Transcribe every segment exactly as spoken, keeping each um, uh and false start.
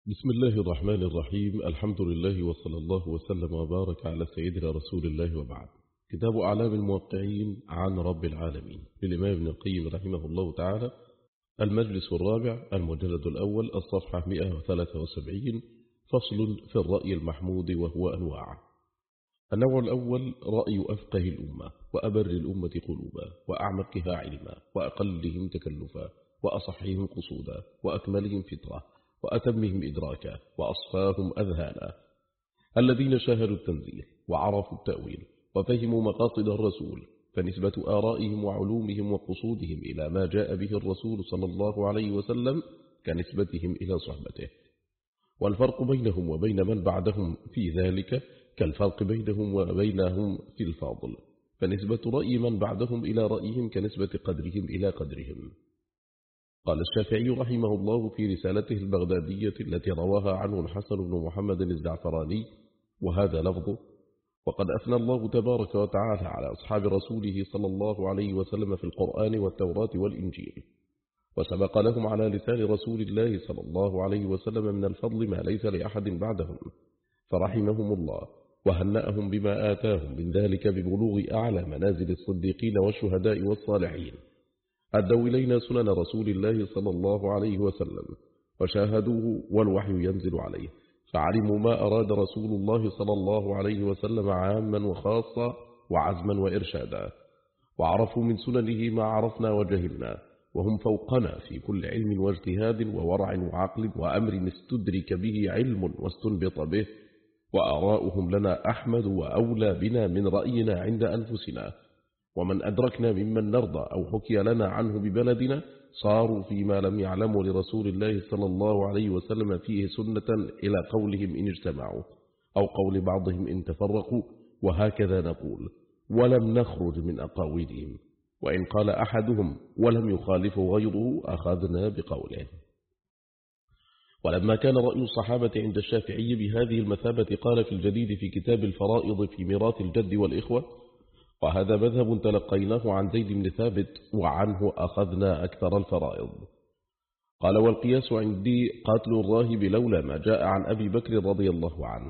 بسم الله الرحمن الرحيم. الحمد لله وصلى الله وسلم وبارك على سيدنا رسول الله وبعد. كتاب أعلام الموقعين عن رب العالمين للإمام ابن القيم رحمه الله تعالى، المجلس الرابع، المجلد الأول، الصفحة مئة وثلاثة وسبعين. فصل في الرأي المحمود وهو أنواع. النوع الأول: رأي أفقه الأمة وأبر الأمة قلوبا وأعمقها علما وأقلهم تكلفا وأصحهم قصودا وأكملهم فطرة وأتمهم إدراكا وأصفاهم أذهانا، الذين شاهدوا التنزيل وعرفوا التأويل وفهموا مقاصد الرسول، فنسبة آرائهم وعلومهم وقصودهم إلى ما جاء به الرسول صلى الله عليه وسلم كنسبتهم إلى صحبته، والفرق بينهم وبين من بعدهم في ذلك كالفرق بينهم وبينهم في الفاضل، فنسبة رأي من بعدهم إلى رأيهم كنسبة قدرهم إلى قدرهم. قال الشافعي رحمه الله في رسالته البغدادية التي رواها عنه الحسن بن محمد الزعفراني، وهذا لفظه: وقد أثنى الله تبارك وتعالى على أصحاب رسوله صلى الله عليه وسلم في القرآن والتوراة والإنجيل، وسبق لهم على لسان رسول الله صلى الله عليه وسلم من الفضل ما ليس لأحد بعدهم، فرحمهم الله وهنأهم بما آتاهم من ذلك ببلوغ أعلى منازل الصديقين والشهداء والصالحين. أدوا إلينا سنن رسول الله صلى الله عليه وسلم وشاهدوه والوحي ينزل عليه، فعلموا ما أراد رسول الله صلى الله عليه وسلم عاما وخاصا وعزما وإرشادا، وعرفوا من سننه ما عرفنا وجهلنا، وهم فوقنا في كل علم واجتهاد وورع وعقل وأمر استدرك به علم واستنبط به، وآراؤهم لنا أحمد وأولى بنا من رأينا عند أنفسنا، ومن أدركنا ممن نرضى أو حكي لنا عنه ببلدنا صاروا فيما لم يعلموا لرسول الله صلى الله عليه وسلم فيه سنة إلى قولهم إن اجتمعوا أو قول بعضهم إن تفرقوا، وهكذا نقول ولم نخرج من أقاويلهم، وإن قال أحدهم ولم يخالف غيره أخذنا بقوله. ولما كان رأي الصحابة عند الشافعي بهذه المثابة قال في الجديد في كتاب الفرائض في ميراث الجد والإخوة: وهذا مذهب تلقيناه عن زيد بن ثابت وعنه أخذنا أكثر الفرائض. قال: والقياس عندي قاتل الراهب لولا ما جاء عن أبي بكر رضي الله عنه،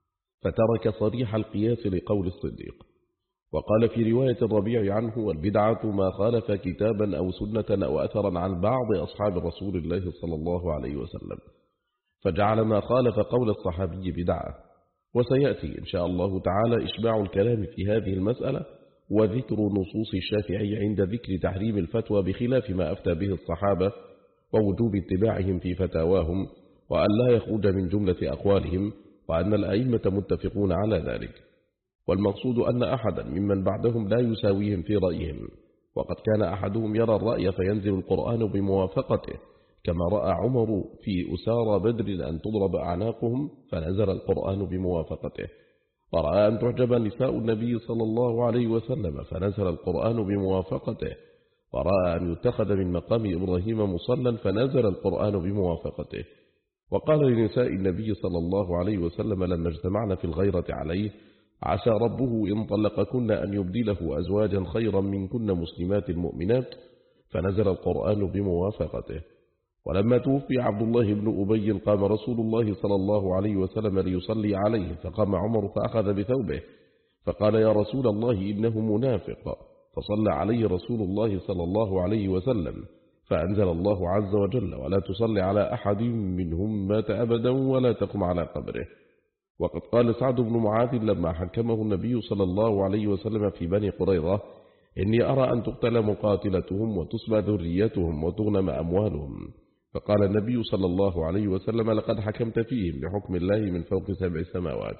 فترك صريح القياس لقول الصديق. وقال في رواية الربيع عنه: والبدعة ما خالف كتابا أو سنة أو أثرا عن بعض أصحاب رسول الله صلى الله عليه وسلم، فجعل ما خالف قول الصحابي بدعة. وسيأتي إن شاء الله تعالى إشباع الكلام في هذه المسألة وذكر نصوص الشافعي عند ذكر تحريم الفتوى بخلاف ما أفتى به الصحابة، ووجوب اتباعهم في فتاواهم، وأن لا يخرج من جملة أقوالهم، وأن الأئمة متفقون على ذلك. والمقصود أن أحدا ممن بعدهم لا يساويهم في رأيهم، وقد كان أحدهم يرى الرأي فينزل القرآن بموافقته، كما رأى عمر في أسارى بدر أن تضرب أعناقهم فنزل القرآن بموافقته، ورأى أن تعجب نساء النبي صلى الله عليه وسلم فنزل القرآن بموافقته، ورأى أن يتخذ من مقام إبراهيم مصلى فنزل القرآن بموافقته. وقال لنساء النبي صلى الله عليه وسلم لما اجتمعن في الغيرة عليه: عسى ربه إن طلقكن أن يبدله أزواجا خيرا منكن مسلمات مؤمنات، فنزل القرآن بموافقته. ولما توفي عبد الله بن أبي قام رسول الله صلى الله عليه وسلم ليصلي عليه، فقام عمر فأخذ بثوبه فقال: يا رسول الله إنه منافق، فصلى عليه رسول الله صلى الله عليه وسلم، فأنزل الله عز وجل: ولا تصلي على أحد منهم مات أبدا ولا تقم على قبره. وقد قال سعد بن معاذ لما حكمه النبي صلى الله عليه وسلم في بني قريظة: إني أرى أن تقتل مقاتلتهم وتسبى ذريتهم وتغنم أموالهم، فقال النبي صلى الله عليه وسلم: لقد حكمت فيهم بحكم الله من فوق سبع سماوات.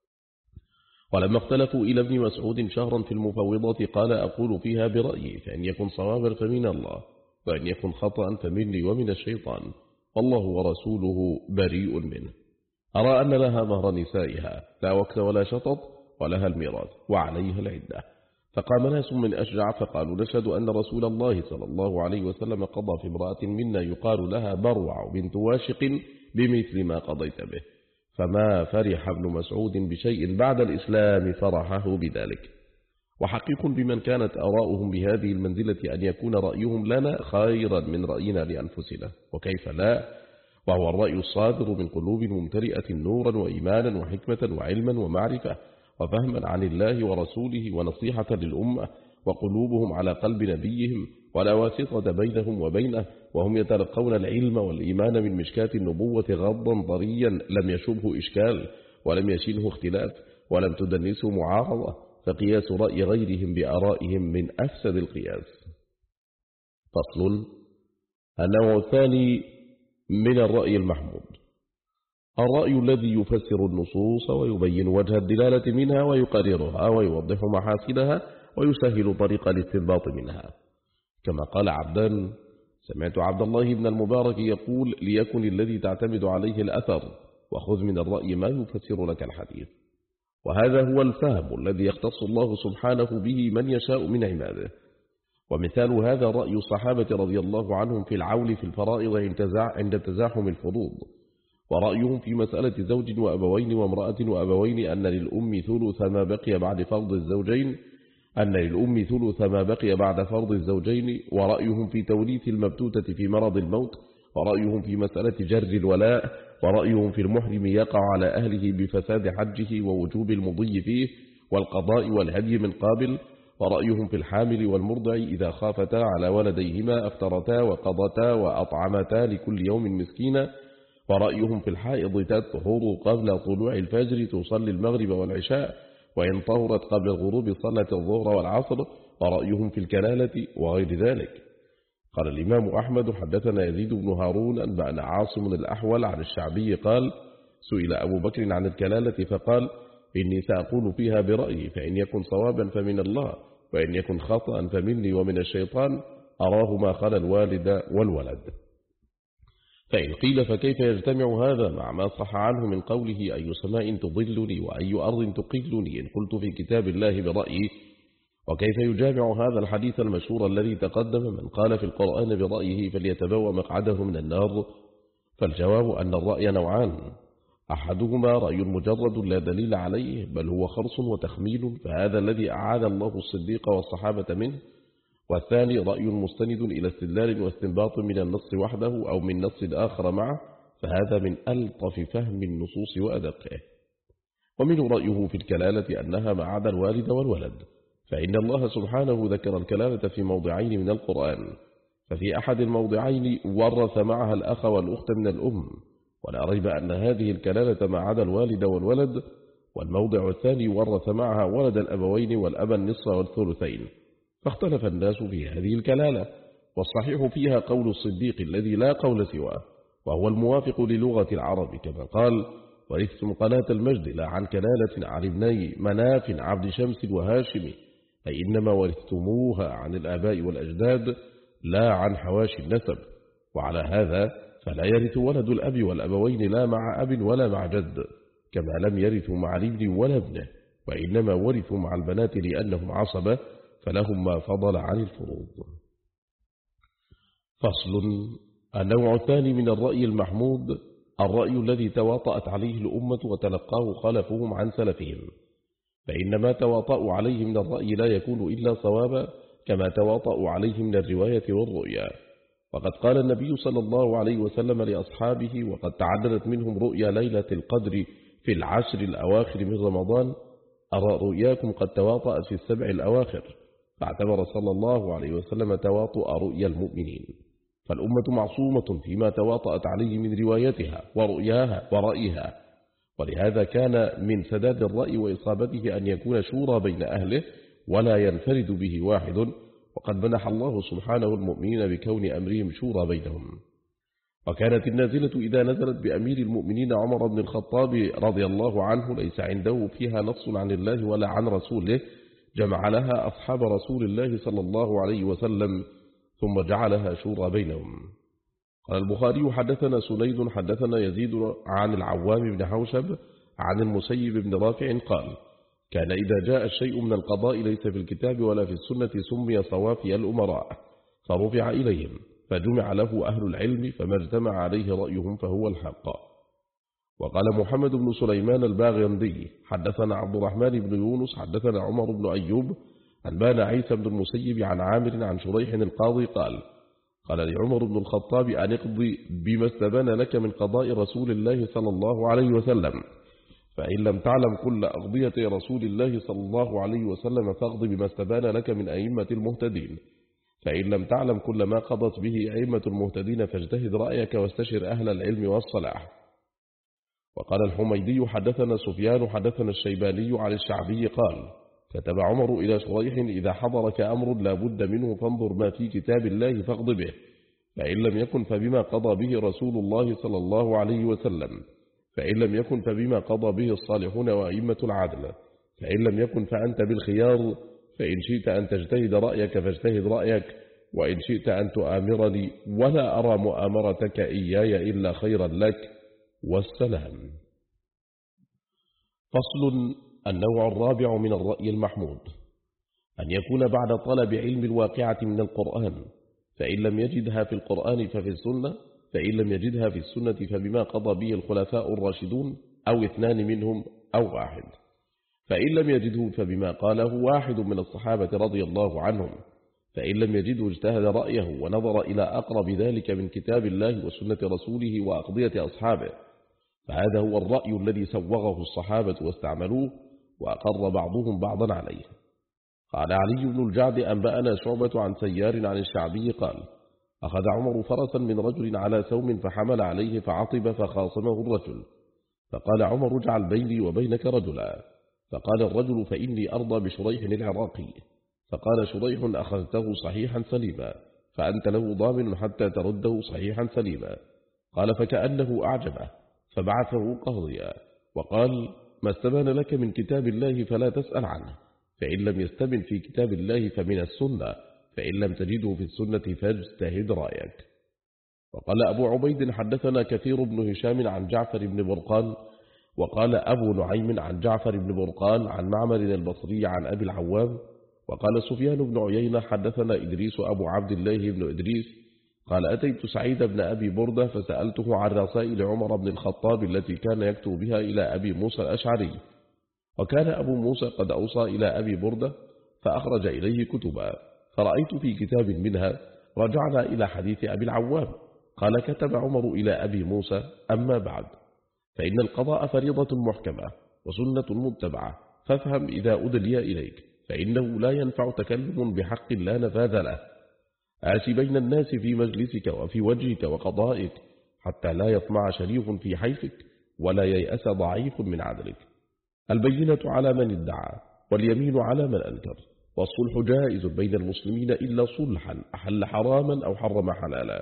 ولما اختلفوا إلى ابن مسعود شهرا في المفوضات قال: أقول فيها برأيي، فإن يكن صوابا فمن الله، وإن يكن خطأ فمني ومن الشيطان، والله ورسوله بريء منه. أرى أن لها مهر نسائها لا وكس ولا شطط، ولها الميراث وعليها العدة. فقام ناس من أشجع فقالوا: نشهد أن رسول الله صلى الله عليه وسلم قضى في امرأة منا يقال لها بروع بنت واشق بمثل ما قضيت به. فما فرح ابن مسعود بشيء بعد الإسلام فرحه بذلك. وحقيق بمن كانت آراؤهم بهذه المنزلة أن يكون رأيهم لنا خيرا من رأينا لأنفسنا، وكيف لا، وهو الرأي الصادر من قلوب ممتلئة نورا وإيمانا وحكمة وعلما ومعرفة وفهما عن الله ورسوله ونصيحة للأمة، وقلوبهم على قلب نبيهم ولا واسطة بينهم وبينه، وهم يتلقون العلم والإيمان من مشكاة النبوة غضا ضريا لم يشبه إشكال ولم يشنه اختلاف ولم تدنسه معارضة، فقياس رأي غيرهم بآرائهم من أفسد القياس. فصل. النوع الثاني من الرأي المحمود الرأي الذي يفسر النصوص ويبين وجه الدلالة منها ويقررها ويوضح محاسنها ويسهل طريق الاستنباط منها، كما قال عبدان: سمعت عبد الله بن المبارك يقول: ليكن الذي تعتمد عليه الأثر، وخذ من الرأي ما يفسر لك الحديث. وهذا هو الفهم الذي يختص الله سبحانه به من يشاء من عباده. ومثال هذا رأي الصحابة رضي الله عنهم في العول في الفرائض عند تزاحم الفروض، ورأيهم في مسألة زوج وأبوين وامرأة وأبوين أن للأم ثلث ما بقي بعد فرض الزوجين أن للأم ثلث ما بقي بعد فرض الزوجين ورأيهم في توريث المبتوتة في مرض الموت، ورأيهم في مسألة جر الولاء، ورأيهم في المحرم يقع على أهله بفساد حجه ووجوب المضي فيه والقضاء والهدي من قابل، ورأيهم في الحامل والمرضع إذا خافتا على ولديهما أفترتا وقضتا وأطعمتا لكل يوم مسكينا، ورأيهم في الحائض تطهر قبل طلوع الفجر تصلي المغرب والعشاء، وإن طهرت قبل الغروب صلت الظهر والعصر، ورأيهم في الكلالة وغير ذلك. قال الإمام أحمد: حدثنا يزيد بن هارون أنبأنا عاصم الأحول عن الشعبي قال: سئل أبو بكر عن الكلالة فقال: إني سأقول فيها برأيي، فإن يكن صوابا فمن الله، وإن يكن خطأ فمني ومن الشيطان، أراه ما خلا الوالد والولد. فإن قيل فكيف يجتمع هذا مع ما صح عنه من قوله: أي سماء تضلني وأي أرض تقلني إن قلت في كتاب الله برأيي؟ وكيف يجامع هذا الحديث المشهور الذي تقدم: من قال في القرآن برأيه فليتبوأ مقعده من النار؟ فالجواب أن الرأي نوعان: أحدهما رأي مجرد لا دليل عليه، بل هو خرص وتخمين، فهذا الذي أعاد الله الصديق والصحابة منه. والثاني رأي مستند إلى استدلال واستنباط من النص وحده أو من نص آخر معه، فهذا من ألطف فهم النصوص وأدقه. ومنه رأيه في الكلالة أنها ما عدا الوالد والولد، فإن الله سبحانه ذكر الكلالة في موضعين من القرآن، ففي أحد الموضعين ورث معها الأخ والأخت من الأم، ولا ريب أن هذه الكلالة ما عدا الوالد والولد، والموضع الثاني ورث معها ولد الأبوين والأب النصف والثلثين، فاختلف الناس في هذه الكلالة، والصحيح فيها قول الصديق الذي لا قول سواه، وهو الموافق للغة العرب، كما قال: ورثتم قناة المجد لا عن كلالة عن ابني مناف عبد شمس وهاشم، أي إنما ورثتموها عن الآباء والأجداد لا عن حواشي النسب. وعلى هذا فلا يرث ولد الأب والأبوين لا مع أب ولا مع جد، كما لم يرثوا مع الابن ولا ابنه، وإنما ورثوا مع البنات لأنهم عصبة، فلهم ما فضل عن الفروض. فصل. النوع الثاني من الرأي المحمود الرأي الذي تواطأت عليه الأمة وتلقاه خلفهم عن سلفهم، فإن ما تواطأوا عليه من الرأي لا يكون إلا صوابا، كما تواطأوا عليه من الرواية والرؤيا. وقد قال النبي صلى الله عليه وسلم لأصحابه وقد تعددت منهم رؤيا ليلة القدر في العشر الأواخر من رمضان: أرى رؤياكم قد تواطأت في السبع الأواخر، فاعتبر صلى الله عليه وسلم تواطؤ رؤيا المؤمنين. فالأمة معصومة فيما تواطأت عليه من روايتها ورؤياها ورأيها، ولهذا كان من سداد الرأي وإصابته أن يكون شورى بين أهله ولا ينفرد به واحد، وقد منح الله سبحانه المؤمنين بكون أمرهم شورى بينهم. وكانت النازلة إذا نزلت بأمير المؤمنين عمر بن الخطاب رضي الله عنه ليس عنده فيها نص عن الله ولا عن رسوله، جمع لها أصحاب رسول الله صلى الله عليه وسلم ثم جعلها شورى بينهم. قال البخاري: حدثنا سليد حدثنا يزيد عن العوام بن حوشب عن المسيب بن رافع قال: كان إذا جاء الشيء من القضاء ليس في الكتاب ولا في السنة سمي صوافي الأمراء، فرفع إليهم فجمع له أهل العلم، فما اجتمع عليه رأيهم فهو الحق. وقال محمد بن سليمان الباغندي: حدثنا عبد الرحمن بن يونس حدثنا عمر بن أيوب أنبانا عيسى بن المسيب عن عامر عن شريح القاضي قال: قال لعمر بن الخطاب أن اقضي بما استبان لك من قضاء رسول الله صلى الله عليه وسلم، فإن لم تعلم كل أقضية رسول الله صلى الله عليه وسلم فاقض بما استبان لك من أئمة المهتدين، فإن لم تعلم كل ما قضت به أئمة المهتدين فاجتهد رأيك واستشر أهل العلم والصلاح. وقال الحميدي حدثنا سفيان حدثنا الشيباني عن الشعبي قال كتب عمر إلى شريح إذا حضرك أمر لا بد منه فانظر ما في كتاب الله فاقض به، فإن لم يكن فبما قضى به رسول الله صلى الله عليه وسلم، فإن لم يكن فبما قضى به الصالحون وأئمة العدل، فإن لم يكن فأنت بالخيار، فإن شئت أن تجتهد رأيك فاجتهد رأيك، وإن شئت أن تؤامرني ولا أرى مؤامرتك إياي إلا خيرا لك، والسلام. فصل. النوع الرابع من الرأي المحمود أن يكون بعد طلب علم الواقعة من القرآن، فإن لم يجدها في القرآن ففي السنة، فإن لم يجدها في السنة فبما قضى به الخلفاء الراشدون أو اثنان منهم أو واحد، فإن لم يجده فبما قاله واحد من الصحابة رضي الله عنهم، فإن لم يجده اجتهد رأيه ونظر إلى أقرب ذلك من كتاب الله وسنة رسوله وأقضية أصحابه، فهذا هو الرأي الذي سوغه الصحابة واستعملوه وأقر بعضهم بعضا عليه. قال علي بن الجعد أنبأنا شعبة عن سيار عن الشعبي قال أخذ عمر فرسا من رجل على سوم فحمل عليه فعطب فخاصمه الرجل، فقال عمر اجعل بيني وبينك رجلا، فقال الرجل فإني أرضى بشريح العراقي، فقال شريح أخذته صحيحا سليما فأنت له ضامن حتى ترده صحيحا سليما، قال فكأنه أعجبه فبعثه قاضيا وقال ما استبان لك من كتاب الله فلا تسأل عنه، فإن لم يستبن في كتاب الله فمن السنة، فإن لم تجده في السنة فاجتهد رأيك. وقال أبو عبيد حدثنا كثير بن هشام عن جعفر بن برقان، وقال أبو نعيم عن جعفر بن برقان عن معمر البصري عن أبي العوام، وقال سفيان بن عيينة حدثنا إدريس أبو عبد الله بن إدريس قال أتيت سعيد بن أبي بردة فسألته عن رسائل عمر بن الخطاب التي كان يكتب بها إلى أبي موسى الأشعري، وكان أبو موسى قد أوصى إلى أبي بردة فأخرج إليه كتبا، فرأيت في كتاب منها رجعنا إلى حديث أبي العوام قال كتب عمر إلى أبي موسى أما بعد، فإن القضاء فريضة محكمة وسنة متبعة، فافهم إذا أدلي إليك، فإنه لا ينفع تكلم بحق لا نفاذ له، آت بين الناس في مجلسك وفي وجهك وقضائك حتى لا يطمع شريف في حيفك ولا ييأس ضعيف من عدلك. البينة على من ادعى واليمين على من أنكر، والصلح جائز بين المسلمين إلا صلحا أحل حراما أو حرم حلالا،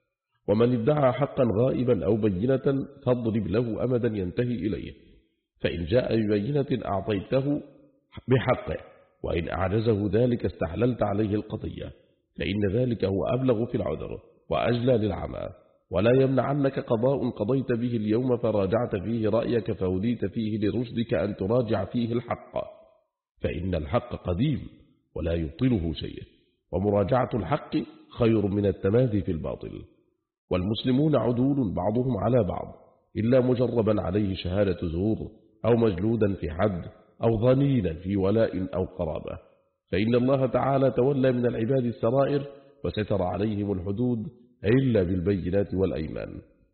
ومن ادعى حقا غائبا أو بينة فاضرب له أمدا ينتهي إليه، فإن جاء ببينة أعطيته بحقه، وإن أعجزه ذلك استحللت عليه القضية، فإن ذلك هو أبلغ في العذر وأجلى للعمى، ولا يمنعنك قضاء قضيت به اليوم فراجعت فيه رأيك فهديت فيه لرشدك أن تراجع فيه الحق، فإن الحق قديم ولا يبطله شيء، ومراجعة الحق خير من التمادي في الباطل. والمسلمون عدول بعضهم على بعض إلا مجربا عليه شهادة زور أو مجلودا في حد أو ظنينا في ولاء أو قرابة، فإن الله تعالى تولى من العباد السرائر وستر عليهم الحدود إلا بالبينات والأيمان.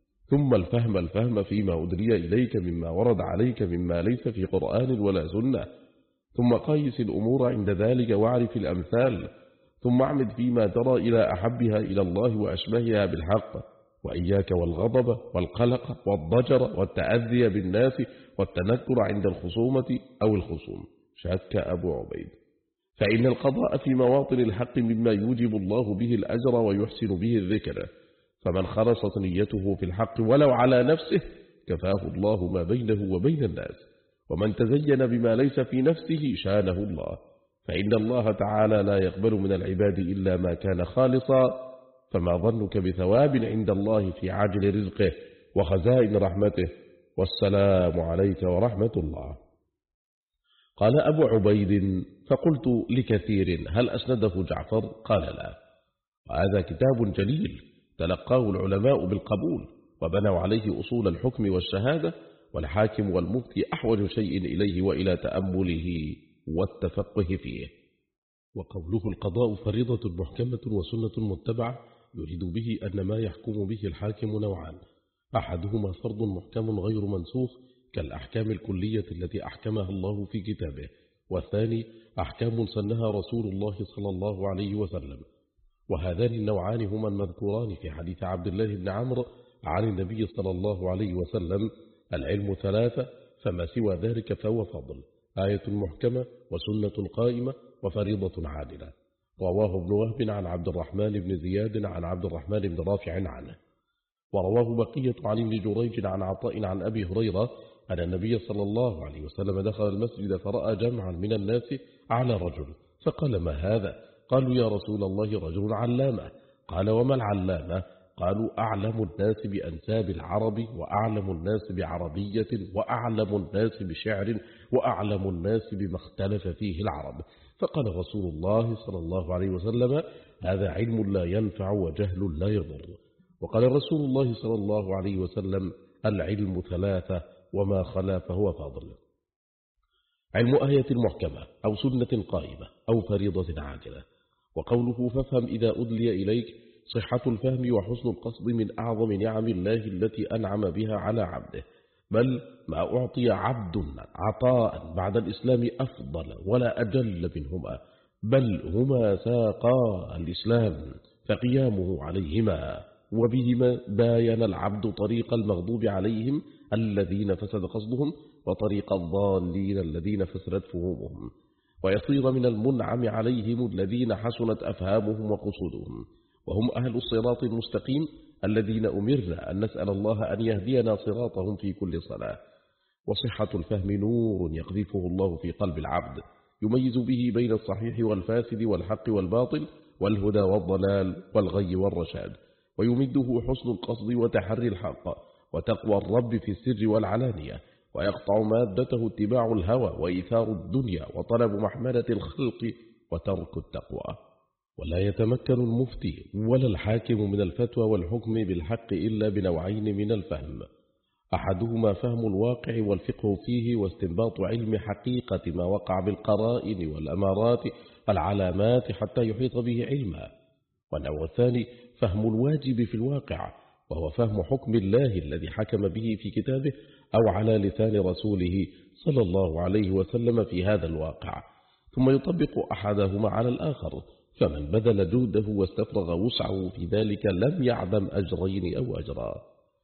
ثم الفهم الفهم فيما أدري إليك مما ورد عليك مما ليس في قرآن ولا سنة، ثم قيس الأمور عند ذلك واعرف الأمثال، ثم اعمد فيما ترى إلى أحبها إلى الله وأشبهها بالحق، وإياك والغضب والقلق والضجر والتأذي بالناس والتنكر عند الخصومة أو الخصوم. شك أبو عبيد. فإن القضاء في مواطن الحق مما يوجب الله به الأجر ويحسن به الذكر، فمن خلصت نيته في الحق ولو على نفسه كفاه الله ما بينه وبين الناس، ومن تزين بما ليس في نفسه شانه الله، فإن الله تعالى لا يقبل من العباد إلا ما كان خالصا، فما ظنك بثواب عند الله في عاجل رزقه وخزائن رحمته، والسلام عليك ورحمة الله. قال أبو عبيد فقلت لكثير هل أسنده جعفر؟ قال لا، وهذا كتاب جليل تلقاه العلماء بالقبول وبنوا عليه أصول الحكم والشهادة، والحاكم والمفتي أحوج شيء إليه وإلى تأمله والتفقه فيه. وقوله القضاء فريضة محكمة وسنة متبعة يريد به أن ما يحكم به الحاكم نوعان: أحدهما فرض محكم غير منسوخ كالأحكام الكلية التي أحكمها الله في كتابه، والثاني أحكام سنها رسول الله صلى الله عليه وسلم. وهذان النوعان هما المذكوران في حديث عبد الله بن عمرو عن النبي صلى الله عليه وسلم: العلم ثلاثة فما سوى ذلك فهو فضل، آية محكمة وسنة قائمة وفريضة عادلة. رواه ابن وهب عن عبد الرحمن بن زياد عن عبد الرحمن بن رافع عنه. ورواه بقية عن ابن جريج عن عطاء عن أبي هريرة أن النبي صلى الله عليه وسلم دخل المسجد فرأى جمعا من الناس على رجل، فقال: ما هذا؟ قالوا: يا رسول الله رجل علامة. قال: وما العلامة؟ قالوا: أعلم الناس بأنساب العرب، وأعلم الناس بعربية، وأعلم الناس بشعر، وأعلم الناس بما اختلف فيه العرب. فقال رسول الله صلى الله عليه وسلم: هذا علم لا ينفع وجهل لا يضر. وقال رسول الله صلى الله عليه وسلم: العلم ثلاثة وما خلا فهو فاضل. علم آية محكمة أو سنة قائمة أو فريضة عاجلة. وقوله: فافهم إذا أدلي إليك، صحة الفهم وحسن القصد من أعظم نعم الله التي أنعم بها على عبده، بل ما أعطي عبد عطاء بعد الإسلام أفضل ولا أجل منهما، بل هما ساقا الإسلام فقيامه عليهما، وبهما باين العبد طريق المغضوب عليهم الذين فسد قصدهم، وطريق الضالين الذين فسدت فهومهم، ويصير من المنعم عليهم الذين حسنت أفهامهم وقصودهم، وهم أهل الصراط المستقيم الذين أمرنا أن نسأل الله أن يهدينا صراطهم في كل صلاة. وصحة الفهم نور يقذفه الله في قلب العبد، يميز به بين الصحيح والفاسد والحق والباطل والهدى والضلال والغي والرشاد، ويمده حسن القصد وتحري الحق وتقوى الرب في السر والعلانية، ويقطع مادته اتباع الهوى وإيثار الدنيا وطلب محمدة الخلق وترك التقوى. ولا يتمكن المفتي ولا الحاكم من الفتوى والحكم بالحق إلا بنوعين من الفهم: أحدهما فهم الواقع والفقه فيه واستنباط علم حقيقة ما وقع بالقرائن والأمارات والعلامات حتى يحيط به علما، والنوع الثاني فهم الواجب في الواقع، وهو فهم حكم الله الذي حكم به في كتابه أو على لسان رسوله صلى الله عليه وسلم في هذا الواقع، ثم يطبق أحدهما على الآخر. فمن بذل جهده واستفرغ وسعه في ذلك لم يعدم أجرين أو أجرا.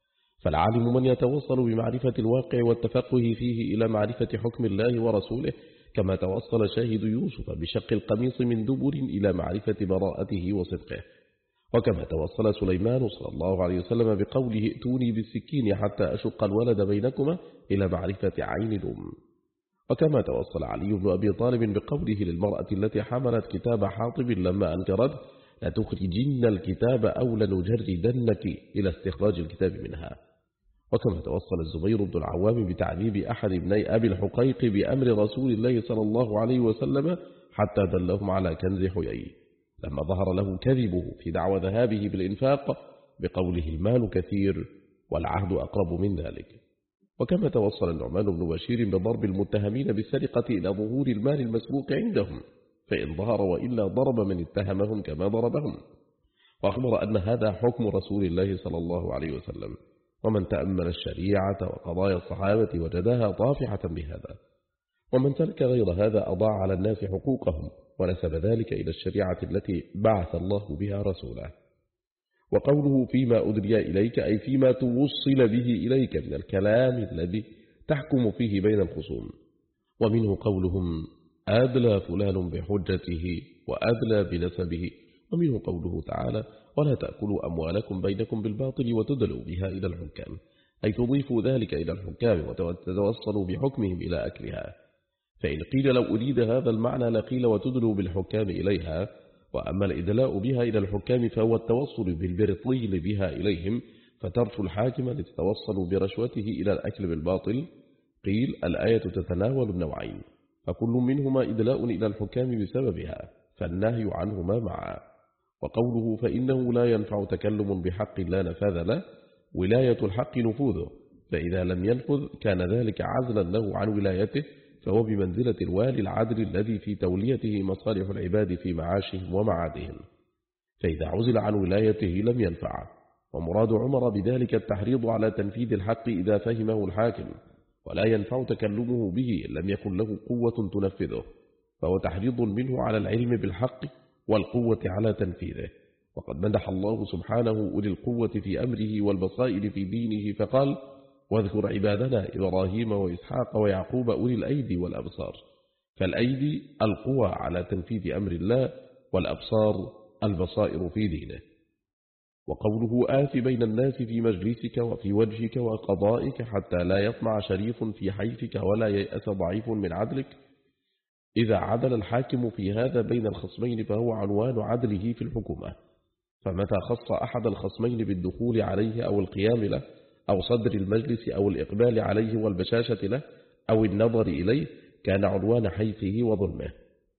فالعالم من يتوصل بمعرفة الواقع والتفقه فيه إلى معرفة حكم الله ورسوله، كما توصل شاهد يوسف بشق القميص من دبر إلى معرفة براءته وصدقه، وكما توصل سليمان صلى الله عليه وسلم بقوله: ائتوني بالسكين حتى أشق الولد بينكما إلى معرفة عين الأم، وكما توصل علي بن أبي طالب بقوله للمرأة التي حملت كتاب حاطب لما أنكرت: لتخرجن الكتاب أو لنجردنك، إلى استخراج الكتاب منها. وكما توصل الزبير بن العوام بتعذيب أحد ابني أبي الحقيق بأمر رسول الله صلى الله عليه وسلم حتى دلهم على كنز حيي لما ظهر له كذبه في دعوى ذهابه بالإنفاق بقوله: المال كثير والعهد أقرب من ذلك. وكما توصل النعمان بن بشير بضرب المتهمين بالسرقة إلى ظهور المال المسبوق عندهم، فإن ظهر وإلا ضرب من اتهمهم كما ضربهم، وأخبر أن هذا حكم رسول الله صلى الله عليه وسلم. ومن تأمل الشريعة وقضايا الصحابة وجدها طافحة بهذا، ومن ترك غير هذا أضاع على الناس حقوقهم ونسب ذلك إلى الشريعة التي بعث الله بها رسوله. وقوله: فيما أدري إليك، أي فيما توصل به إليك من الكلام الذي تحكم فيه بين الخصوم. ومنه قولهم: أدلى فلان بحجته وأدلى بنسبه. ومنه قوله تعالى: ولا تأكلوا أموالكم بينكم بالباطل وتدلوا بها إلى الحكام، أي تضيفوا ذلك إلى الحكام وتتوصلوا بحكمهم إلى أكلها. فإن قيل لو أريد هذا المعنى لقيل وتدلوا بالحكام إليها. وأما الإدلاء بها إلى الحكام فهو التوصل بالبرطيل بها إليهم، فترك الحاكم لتتوصلوا برشوته إلى الأكل بالباطل. قيل: الآية تتناول النوعين، فكل منهما إدلاء إلى الحكام بسببها، فالنهي عنهما معا. وقوله: فإنه لا ينفع تكلم بحق لا نفاذ له، ولاية الحق نفوذه، فإذا لم ينفذ كان ذلك عزلا له عن ولايته، فهو بمنزلة الوالي العدل الذي في توليته مصالح العباد في معاشهم ومعادهم. فإذا عزل عن ولايته لم ينفع. ومراد عمر بذلك التحريض على تنفيذ الحق إذا فهمه الحاكم، ولا ينفع تكلمه به إن لم يكن له قوة تنفذه، فهو تحريض منه على العلم بالحق والقوة على تنفيذه. وقد مدح الله سبحانه أولي القوة في أمره والبصائر في دينه فقال: واذكر عبادنا إبراهيم وإسحاق ويعقوب أولي الأيدي والأبصار. فالأيدي القوى على تنفيذ أمر الله، والأبصار البصائر في دينه. وقوله آت بين الناس في مجلسك وفي وجهك وقضائك حتى لا يطمع شريف في حيثك ولا ييأس ضعيف من عدلك. إذا عدل الحاكم في هذا بين الخصمين فهو عنوان عدله في الحكومة، فمتى خص أحد الخصمين بالدخول عليه أو القيام له أو صدر المجلس أو الإقبال عليه والبشاشة له أو النظر إليه كان عنوان حيثه وظلمه.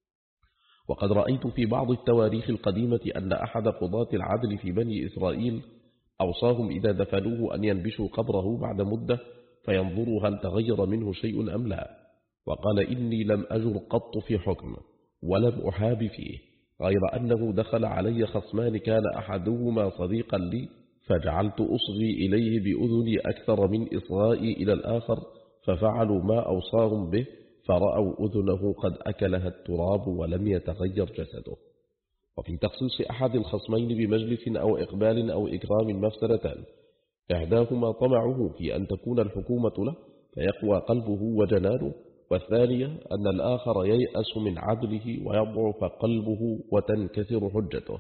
وقد رأيت في بعض التواريخ القديمة أن أحد قضاة العدل في بني إسرائيل أوصاهم إذا دفنوه أن ينبشوا قبره بعد مدة فينظروا هل تغير منه شيء أم لا، وقال: إني لم أجر قط في حكم ولم أحاب فيه، غير أنه دخل علي خصمان كان أحدهما صديقا لي فجعلت أصغي إليه بأذني أكثر من إصغائي إلى الآخر، ففعلوا ما أوصاهم به فرأوا أذنه قد أكلها التراب ولم يتغير جسده. وفي تخصيص أحد الخصمين بمجلس أو إقبال أو إكرام مفسدتان: إحداهما طمعه في أن تكون الحكومة له فيقوى قلبه وجنانه، والثانية أن الآخر ييأس من عدله ويضعف قلبه وتنكسر حجته.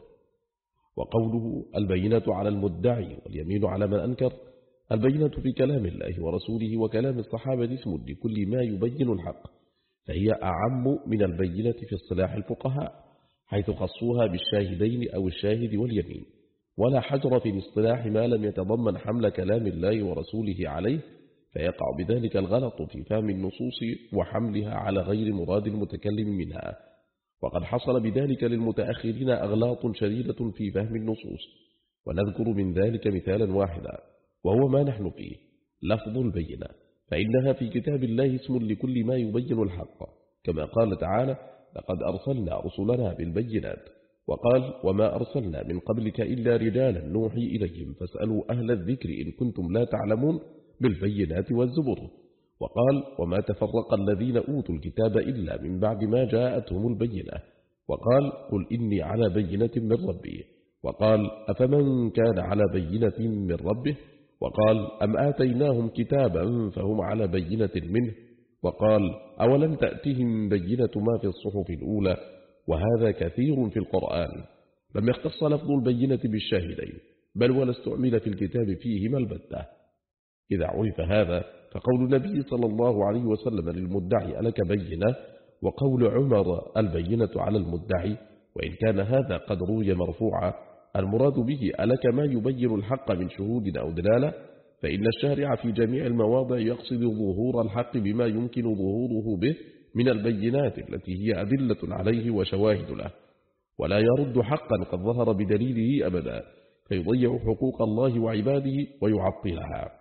وقوله البينة على المدعي واليمين على من أنكر: البينة في كلام الله ورسوله وكلام الصحابة اسم لكل ما يبين الحق، فهي أعم من البينة في اصطلاح الفقهاء، حيث خصوها بالشاهدين أو الشاهد واليمين، ولا حجر في الاصطلاح ما لم يتضمن حمل كلام الله ورسوله عليه، فيقع بذلك الغلط في فهم النصوص وحملها على غير مراد المتكلم منها. وقد حصل بذلك للمتأخرين أغلاط شديدة في فهم النصوص، ونذكر من ذلك مثالا واحدا وهو ما نحن فيه: لفظ البينة، فإنها في كتاب الله اسم لكل ما يبين الحق، كما قال تعالى: لقد أرسلنا رسلنا بالبينات، وقال: وما أرسلنا من قبلك إلا رجالا نوحي إليهم فاسألوا أهل الذكر إن كنتم لا تعلمون بالبينات والزبر، وقال: وما تفرق الذين أوتوا الكتاب إلا من بعد ما جاءتهم البينة، وقال: قل إني على بينة من ربي، وقال: أفمن كان على بينة من ربه، وقال: أم آتيناهم كتابا فهم على بينة منه، وقال: أولم تأتهم بينة ما في الصحف الأولى، وهذا كثير في القرآن. لم يختص لفظ البينة بالشاهدين، بل ولا استعمل في الكتاب فيهما البتة. إذا عرف هذا فقول النبي صلى الله عليه وسلم للمدعي ألك بينة، وقول عمر البينة على المدعي، وإن كان هذا قد روي مرفوعا، المراد به ألك ما يبين الحق من شهود أو دلالة، فإن الشارع في جميع المواضع يقصد ظهور الحق بما يمكن ظهوره به من البينات التي هي أدلة عليه وشواهد له، ولا يرد حقا قد ظهر بدليله أبدا فيضيع حقوق الله وعباده ويعطلها،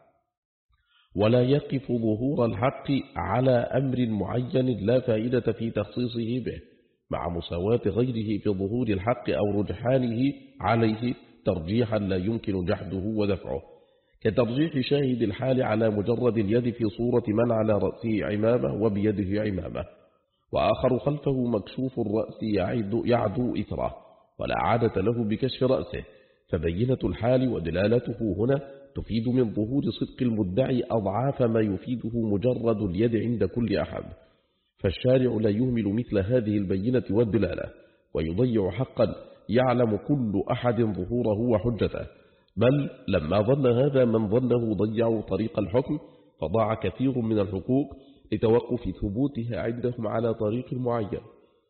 ولا يقف ظهور الحق على أمر معين لا فائدة في تخصيصه به، مع مساواة غيره في ظهور الحق أو رجحانه عليه ترجيحا لا يمكن جحده ودفعه، كترجيح شاهد الحال على مجرد اليد في صورة من على رأسه عمامة وبيده عمامة، وآخر خلفه مكشوف الرأس يعدو, يعدو إثره ولا عادة له بكشف رأسه، فبينة الحال ودلالته هنا تفيد من ظهور صدق المدعي أضعاف ما يفيده مجرد اليد عند كل أحد، فالشارع لا يهمل مثل هذه البينة والدلالة، ويضيع حقا يعلم كل أحد ظهوره وحجته، بل لما ظن هذا من ظنه ضيعوا طريق الحكم، فضاع كثير من الحقوق لتوقف ثبوتها عندهم على طريق معين،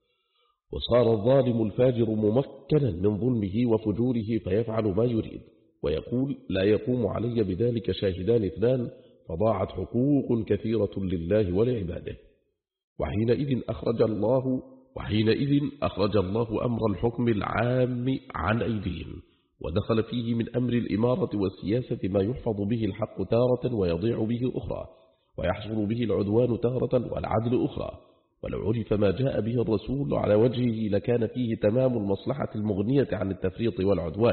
وصار الظالم الفاجر ممكنا من ظلمه وفجوره فيفعل ما يريد، ويقول: لا يقوم علي بذلك شاهدان اثنان، فضاعت حقوق كثيرة لله ولعباده. وحينئذ أخرج الله وحينئذ أخرج الله أمر الحكم العام عن أيديهم، ودخل فيه من أمر الإمارة والسياسة ما يحفظ به الحق تارة ويضيع به أخرى، ويحصل به العدوان تارة والعدل أخرى، ولو عرف ما جاء به الرسول على وجهه لكان فيه تمام المصلحة المغنية عن التفريط والعدوان.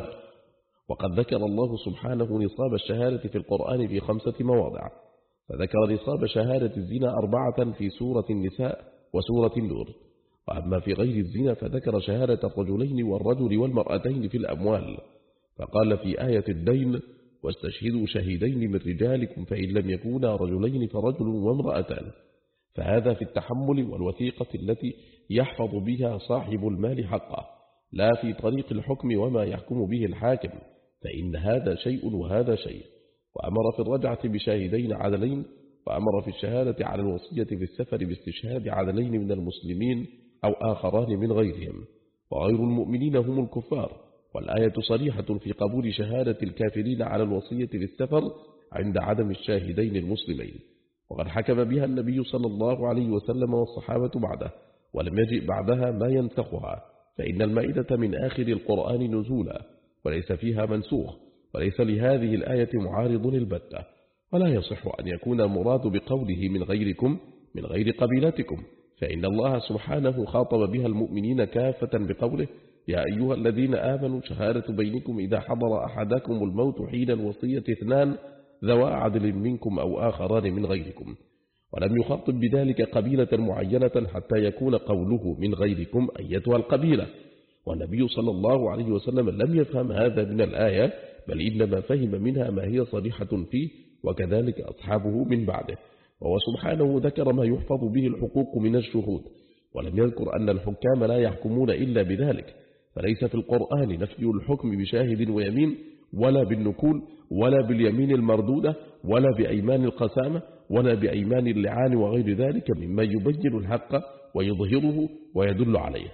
وقد ذكر الله سبحانه نصاب الشهادة في القرآن في خمسة مواضع، فذكر نصاب شهادة الزنا أربعة في سورة النساء وسورة النور، وأما في غير الزنا فذكر شهادة الرجلين والرجل والمرأتين في الأموال، فقال في آية الدين: واستشهدوا شهيدين من رجالكم فإن لم يكونا رجلين فرجل وامرأتان، فهذا في التحمل والوثيقة التي يحفظ بها صاحب المال حقه، لا في طريق الحكم وما يحكم به الحاكم، فإن هذا شيء وهذا شيء. وأمر في الرجعة بشاهدين عدلين، وأمر في الشهادة على الوصية في السفر باستشهاد عدلين من المسلمين أو آخران من غيرهم، وغير المؤمنين هم الكفار. والآية صريحة في قبول شهادة الكافرين على الوصية في السفر عند عدم الشاهدين المسلمين، وقد حكم بها النبي صلى الله عليه وسلم والصحابة بعده، ولم يجئ بعدها ما ينسخها، فإن المائدة من آخر القرآن نزولا، وليس فيها منسوخ، وليس لهذه الآية معارض البتة. ولا يصح أن يكون المراد بقوله من غيركم من غير قبيلتكم، فإن الله سبحانه خاطب بها المؤمنين كافة بقوله: يا أيها الذين آمنوا شهادة بينكم إذا حضر أحدكم الموت حين الوصية اثنان ذوى عدل منكم أو آخران من غيركم، ولم يخاطب بذلك قبيلة معينة حتى يكون قوله من غيركم أيتها القبيلة. والنبي صلى الله عليه وسلم لم يفهم هذا من الآية، بل إنما فهم منها ما هي صريحة فيه، وكذلك أصحابه من بعده. وهو سبحانه ذكر ما يحفظ به الحقوق من الشهود، ولم يذكر أن الحكام لا يحكمون إلا بذلك، فليس في القرآن نفي الحكم بشاهد ويمين، ولا بالنكول، ولا باليمين المردودة، ولا بأيمان القسامة، ولا بأيمان اللعان وغير ذلك مما يبين الحق ويظهره ويدل عليه.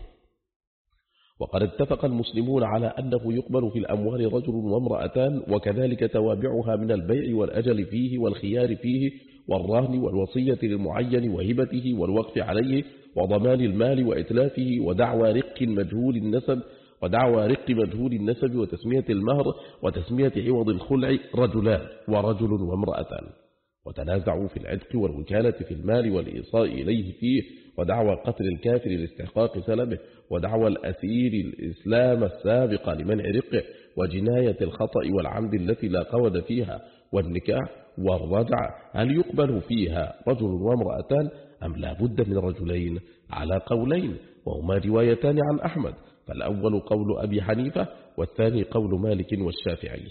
وقد اتفق المسلمون على أنه يقبل في الأموال رجل وامرأتان، وكذلك توابعها من البيع والأجل فيه والخيار فيه والرهن والوصية للمعين وهبته والوقف عليه وضمان المال وإتلافه ودعوى رق مجهول النسب ودعوى رق مجهول النسب وتسمية المهر وتسمية عوض الخلع رجلان ورجل وامرأتان، وتنازعوا في العتق والوكالة في المال والإيصاء إليه فيه، ودعوى قتل الكافر لاستحقاق سلبه، ودعوى الأسير الإسلام السابق لمنع رقه، وجناية الخطأ والعمد التي لا قود فيها، والنكاح والرجع هل يقبل فيها رجل وامرأتان أم لا بد من رجلين؟ على قولين، وهما روايتان عن أحمد، فالأول قول أبي حنيفة والثاني قول مالك والشافعي.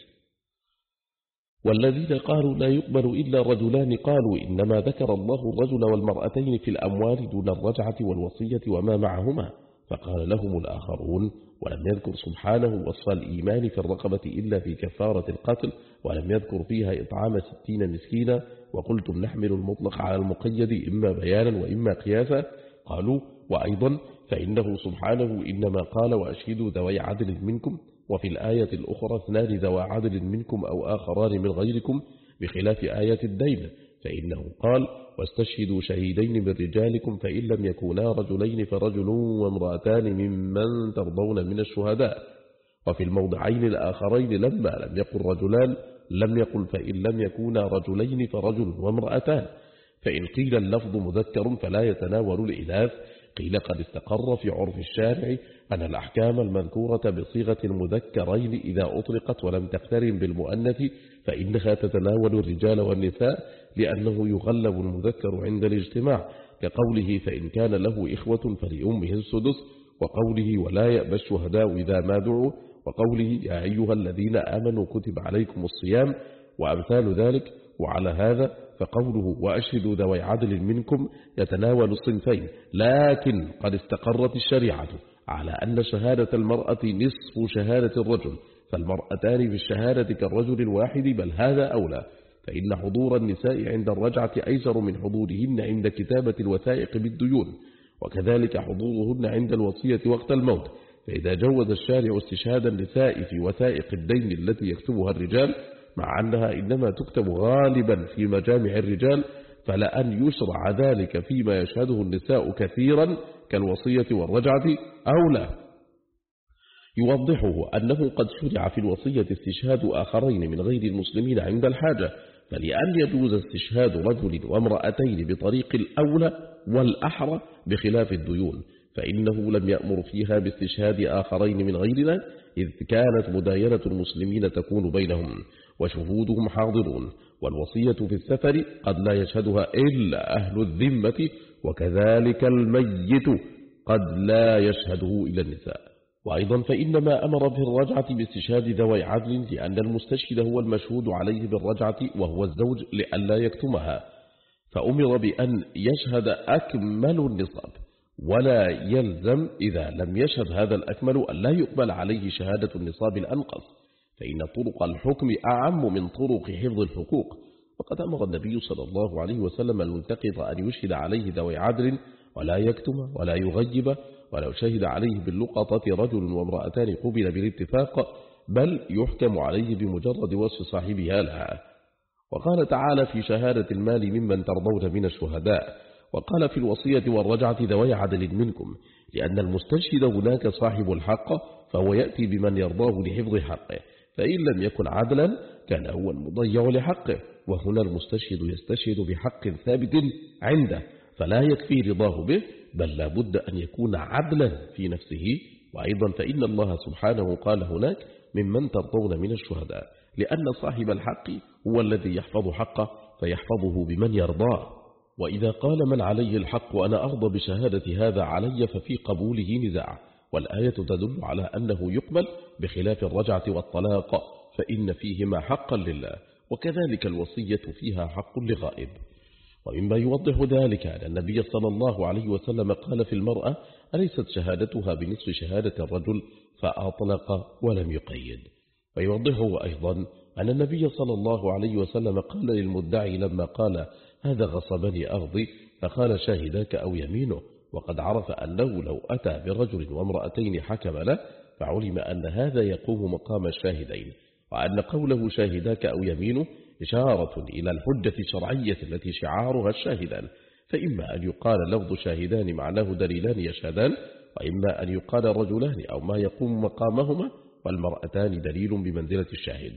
والذين قالوا لا يقبل إلا رجلان قالوا إنما ذكر الله الرجل والمرأتين في الأموال دون الرجعة والوصية وما معهما، فقال لهم الآخرون: ولم يذكر سبحانه وصف الإيمان في الرقبة إلا في كفارة القتل، ولم يذكر فيها إطعام ستين مسكينا، وقلتم نحمل المطلق على المقيد إما بيانا وإما قياسا. قالوا: وأيضا فإنه سبحانه إنما قال وأشهدوا ذوي عدل منكم، وفي الآية الأخرى اثنان ذوى عدل منكم أو آخران من غيركم، بخلاف آية الدين، فإنه قال واستشهدوا شهيدين من رجالكم فإن لم يكونا رجلين فرجل وامرأتان ممن ترضون من الشهداء. وفي الموضعين الآخرين لما لم يقل رجلان لم يقل فإن لم يكونا رجلين فرجل وامرأتان، فإن قيل اللفظ مذكر فلا يتناول الإناث، قيل قد استقر في عرف الشارع أن الأحكام المذكورة بصيغة المذكرين إذا أطلقت ولم تقترن بالمؤنث فإنها تتناول الرجال والنساء، لأنه يغلب المذكر عند الاجتماع، كقوله فإن كان له إخوة فلأمه السدس، وقوله ولا يأبى الشهداء إذا ما دعوا، وقوله يا أيها الذين آمنوا كتب عليكم الصيام، وأمثال ذلك. وعلى هذا فقوله وأشهدوا ذوي عدل منكم يتناول الصنفين، لكن قد استقرت الشريعة على أن شهادة المرأة نصف شهادة الرجل، فالمرأتان في الشهادة كالرجل الواحد، بل هذا أولى، فإن حضور النساء عند الرجعة أيسر من حضورهن عند كتابة الوثائق بالديون، وكذلك حضورهن عند الوصية وقت الموت. فإذا جوز الشارع استشهاد النساء في وثائق الدين التي يكتبها الرجال، مع أنها إنما تكتب غالبا في مجامع الرجال، فلأن يشرع ذلك فيما يشهده النساء كثيرا كالوصية والرجعة أولى. يوضحه أنه قد شرع في الوصية استشهاد آخرين من غير المسلمين عند الحاجة، فلأن يجوز استشهاد رجل وامرأتين بطريق الأولى والأحرى بخلاف الديون، فإنه لم يأمر فيها باستشهاد آخرين من غيرنا، إذ كانت مداينة المسلمين تكون بينهم وشهودهم حاضرون، والوصية في السفر قد لا يشهدها إلا أهل الذمة، وكذلك الميت قد لا يشهده إلى النساء. وأيضا فإنما أمر في الرجعة باستشهاد ذوي عدل، لأن المستشهد هو المشهود عليه بالرجعة وهو الزوج لئلا يكتمها، فأمر بأن يشهد أكمل النصاب، ولا يلزم إذا لم يشهد هذا الأكمل أن لا يقبل عليه شهادة النصاب الأنقص، فإن طرق الحكم أعم من طرق حفظ الحقوق. وقد أمر النبي صلى الله عليه وسلم الملتقط أن يشهد عليه ذوي عدل ولا يكتم ولا يغيب، ولو شهد عليه باللقطة رجل وامرأتان قبل بالاتفاق، بل يحكم عليه بمجرد وصف صاحبها لها. وقال تعالى في شهادة المال ممن ترضون من الشهداء، وقال في الوصية والرجعة ذوي عدل منكم، لأن المستشهد هناك صاحب الحق، فهو يأتي بمن يرضاه لحفظ حقه، فإن لم يكن عدلا كان هو المضيع لحقه، وهنا المستشهد يستشهد بحق ثابت عنده، فلا يكفي رضاه به، بل لا بد أن يكون عدلا في نفسه. وأيضا فإن الله سبحانه قال هناك ممن ترضون من الشهداء، لأن صاحب الحق هو الذي يحفظ حقه، فيحفظه بمن يرضاه. وإذا قال من عليه الحق وأنا أرضى بشهادة هذا علي، ففي قبوله نزاع، والآية تدل على أنه يقبل، بخلاف الرجعة والطلاق فإن فيهما حقا لله، وكذلك الوصية فيها حق لغائب. ومما يوضح ذلك أن النبي صلى الله عليه وسلم قال في المرأة أليست شهادتها بنصف شهادة الرجل، فأطلق ولم يقيد. ويوضحه أيضا أن النبي صلى الله عليه وسلم قال للمدعي لما قال هذا غصبني أرضي، فقال شاهداك أو يمينه، وقد عرف أنه لو أتى برجل وامرأتين حكم له، فعلم أن هذا يقوم مقام الشاهدين، وأن قوله شاهداك أو يمينه إشارة إلى الحجة الشرعية التي شعارها الشاهدان، فإما أن يقال لفظ شاهدان معناه دليلان يشهدان، وإما أن يقال رجلان أو ما يقوم مقامهما، والمرأتان دليل بمنزلة الشاهد.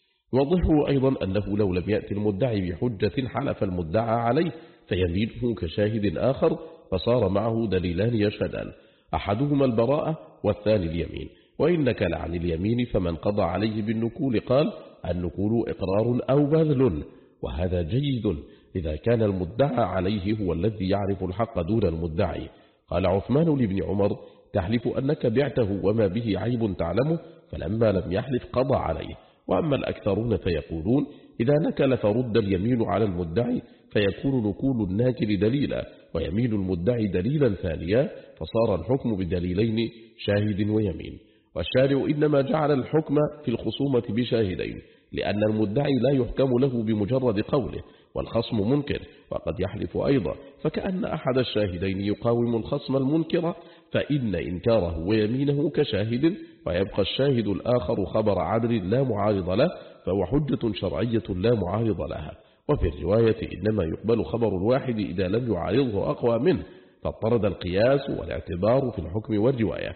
يوضحه أيضا أنه لو لم يأتي المدعي بحجة حلف المدعى عليه، فيمينه كشاهد آخر، فصار معه دليلان يشهدان، أحدهما البراءة والثاني اليمين. وإن نكل عن اليمين فمن قضى عليه بالنكول قال النكول إقرار أو بذل، وهذا جيد إذا كان المدعى عليه هو الذي يعرف الحق دون المدعي. قال عثمان لابن عمر تحلف أنك بعته وما به عيب تعلمه، فلما لم يحلف قضى عليه. وأما الأكثرون فيقولون إذا نكل فرد اليمين على المدعي، فيكون نكول الناكل دليلا ويمين المدعي دليلا ثانيا، فصار الحكم بدليلين شاهد ويمين. والشارع إنما جعل الحكم في الخصومة بشاهدين، لأن المدعي لا يحكم له بمجرد قوله، والخصم منكر وقد يحلف أيضا، فكأن أحد الشاهدين يقاوم الخصم المنكر، فإن إنكاره ويمينه كشاهد، ويبقى الشاهد الآخر خبر عدل لا معارض له، فهو حجة شرعية لا معارض لها. وفي الرواية إنما يقبل خبر الواحد إذا لم يعارضه أقوى منه، فاضطرد القياس والاعتبار في الحكم والرواية.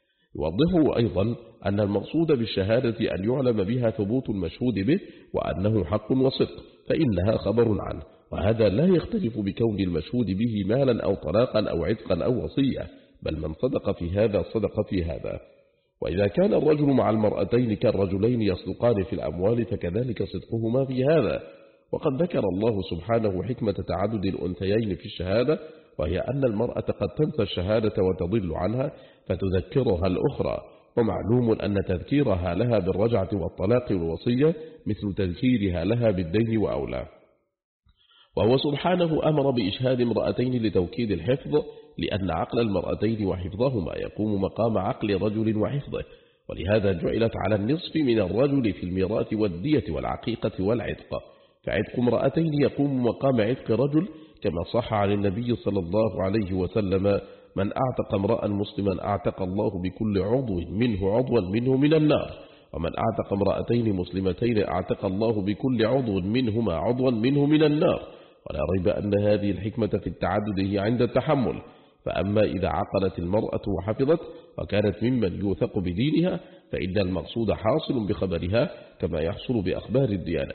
يوضحه أيضا أن المقصود بالشهادة أن يعلم بها ثبوت المشهود به، وأنه حق وصدق، فإنها خبر عنه، وهذا لا يختلف بكون المشهود به مالا أو طلاقا أو عتقا أو وصية، بل من صدق في هذا صدق في هذا. وإذا كان الرجل مع المرأتين كالرجلين يصدقان في الأموال، فكذلك صدقهما في هذا. وقد ذكر الله سبحانه حكمة تعدد الأنثيين في الشهادة، وهي أن المرأة قد تنسى الشهادة وتضل عنها فتذكرها الأخرى، ومعلوم أن تذكيرها لها بالرجعة والطلاق والوصية مثل تذكيرها لها بالدين وأولى. وهو سبحانه أمر بإشهاد امرأتين لتوكيد الحفظ، لأن عقل المرأتين وحفظهما يقوم مقام عقل رجل وحفظه، ولهذا جعلت على النصف من الرجل في الميراث والدية والعقيقة والعتق، فعتق امرأتين يقوم مقام عتق رجل، كما صح عن النبي صلى الله عليه وسلم من أعتق امرأ مسلما أعتق الله بكل عضو منه عضوا منه من النار، ومن أعتق امرأتين مسلمتين أعتق الله بكل عضو منهما عضوا منه من النار. ولا ريب أن هذه الحكمة في التعدد هي عند التحمل، فأما إذا عقلت المرأة وحفظت وكانت ممن يوثق بدينها، فإن المقصود حاصل بخبرها كما يحصل بأخبار الديانات.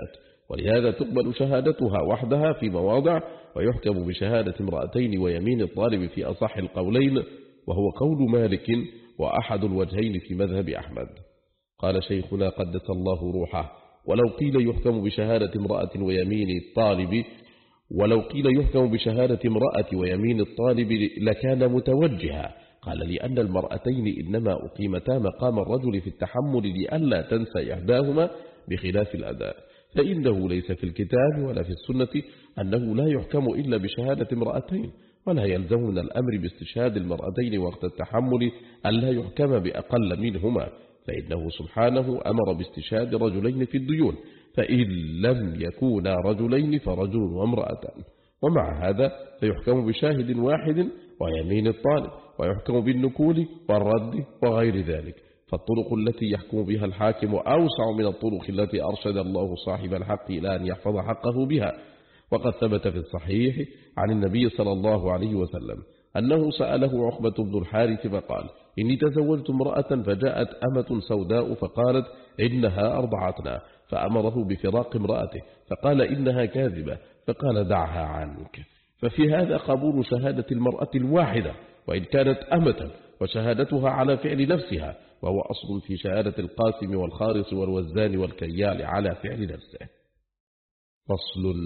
ولهذا تقبل شهادتها وحدها في مواضع، ويحكم بشهادة امرأتين ويمين الطالب في أصح القولين، وهو قول مالك وأحد الوجهين في مذهب أحمد. قال شيخنا قدس الله روحه: ولو قيل يحكم بشهادة امرأة ويمين الطالب ولو قيل يحكم بشهادة امرأة ويمين الطالب لكان متوجها. قال: لأن المرأتين إنما أقيمتا مقام الرجل في التحمل لئلا تنسى إحداهما بخلاف الأداء، فإنه ليس في الكتاب ولا في السنة أنه لا يحكم إلا بشهادة امرأتين، ولا يلزم من الأمر باستشهاد المرأتين وقت التحمل ألا يحكم بأقل منهما، فإنه سبحانه أمر باستشهاد رجلين في الديون، فإن لم يكونا رجلين فرجل وامرأتان. ومع هذا فيحكم بشاهد واحد ويمين الطالب، ويحكم بالنكول والرد وغير ذلك. فالطرق التي يحكم بها الحاكم أوسع من الطرق التي أرشد الله صاحب الحق إلى أن يحفظ حقه بها. وقد ثبت في الصحيح عن النبي صلى الله عليه وسلم أنه سأله عقبة بن الحارث فقال: إني تزوجت امرأة فجاءت أمة سوداء فقالت إنها أرضعتنا، فأمره بفراق امرأته، فقال إنها كاذبة، فقال: دعها عنك. ففي هذا قبول شهادة المرأة الواحدة وإن كانت أمة، وشهادتها على فعل نفسها، وهو أصل في شهادة القاسم والخارص والوزان والكيال على فعل نفسه. فصل: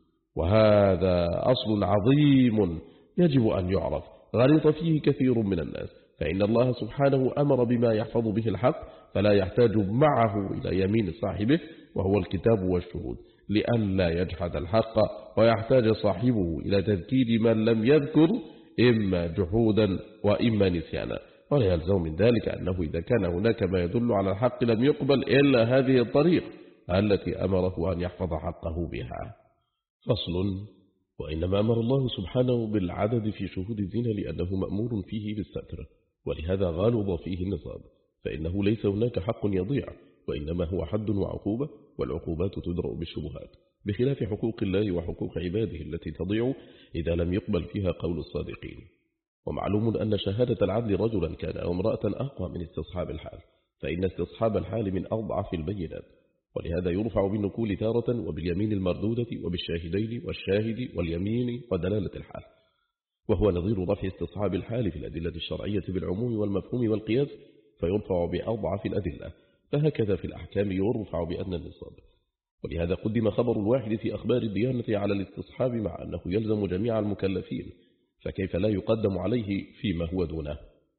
وهذا أصل عظيم يجب أن يعرف، غلط فيه كثير من الناس، فإن الله سبحانه أمر بما يحفظ به الحق، فلا يحتاج معه إلى يمين صاحبه وهو الكتاب والشهود، لئلا يجحد الحق ويحتاج صاحبه إلى تذكير من لم يذكر، إما جحودا وإما نسيانا. ولا يلزم من ذلك أنه إذا كان هناك ما يدل على الحق لم يقبل إلا هذه الطريق التي أمره أن يحفظ حقه بها. فصل: وإنما أمر الله سبحانه بالعدد في شهود الزنا لأنه مأمور فيه بالستر، ولهذا غالظ فيه النصاب، فإنه ليس هناك حق يضيع، وإنما هو حد وعقوبة، والعقوبات تدرأ بالشبهات، بخلاف حقوق الله وحقوق عباده التي تضيع إذا لم يقبل فيها قول الصادقين. ومعلوم أن شهادة العدل رجلا كان أو امرأة أقوى من استصحاب الحال، فإن استصحاب الحال من أضعف البينات، ولهذا يرفع بالنكول تارة وباليمين المردودة وبالشاهدين والشاهد واليمين ودلالة الحال، وهو نظير رفع استصحاب الحال في الأدلة الشرعية بالعموم والمفهوم والقياس، فيرفع بأضعف الأدلة، فهكذا في الأحكام يرفع بأدنى النصاب. ولهذا قدم خبر الواحد في أخبار الديانة على الاستصحاب، مع أنه يلزم جميع المكلفين، فكيف لا يقدم عليه فيما هو دونه؟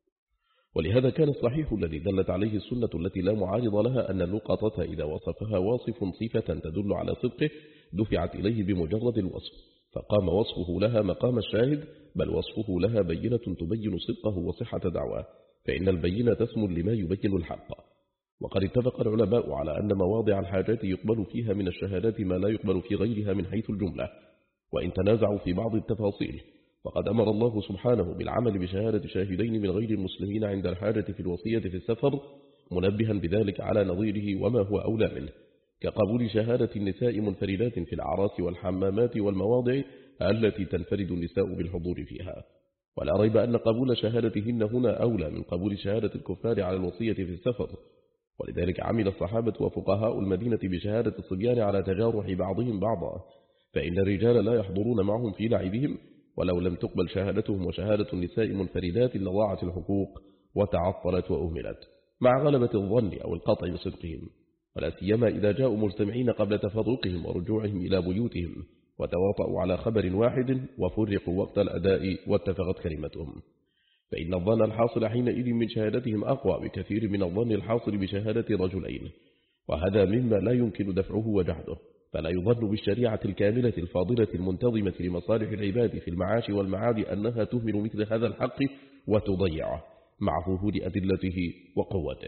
ولهذا كان الصحيح الذي دلت عليه السنة التي لا معارض لها أن اللقطة إذا وصفها واصف صفة تدل على صدقه دفعت إليه بمجرد الوصف، فقام وصفه لها مقام الشاهد، بل وصفه لها بينة تبين صدقه وصحة دعواه، فإن البينة تسمو لما يبين الحق. وقد اتفق العلماء على أن مواضع الحاجات يقبل فيها من الشهادات ما لا يقبل في غيرها من حيث الجملة، وإن تنازعوا في بعض التفاصيل. وقد أمر الله سبحانه بالعمل بشهادة شاهدين من غير المسلمين عند الحاجة في الوصية في السفر، منبها بذلك على نظيره وما هو أولى منه، كقبول شهادة النساء منفردات في الأعراس والحمامات والمواضع التي تنفرد النساء بالحضور فيها. ولا ريب أن قبول شهادتهن هنا أولى من قبول شهادة الكفار على الوصية في السفر، ولذلك عمل الصحابة وفقهاء المدينة بشهادة الصبيان على تجارح بعضهم بعضا، فإن الرجال لا يحضرون معهم في لعبهم، ولو لم تقبل شهادتهم وشهادة النساء منفردات لضاعت الحقوق وتعطلت وأهملت، مع غلبة الظن أو القطع بصدقهم، ولا سيما إذا جاءوا مجتمعين قبل تفرقهم ورجوعهم إلى بيوتهم، وتواطؤوا على خبر واحد وفرقوا وقت الأداء واتفقت كلمتهم، فإن الظن الحاصل حينئذ من شهادتهم أقوى بكثير من الظن الحاصل بشهادة رجلين، وهذا مما لا يمكن دفعه وجحده. فلا يظن بالشريعة الكاملة الفاضلة المنتظمة لمصالح العباد في المعاش والمعاد أنها تهمل مثل هذا الحق وتضيعه، مع ظهور أدلته وقوته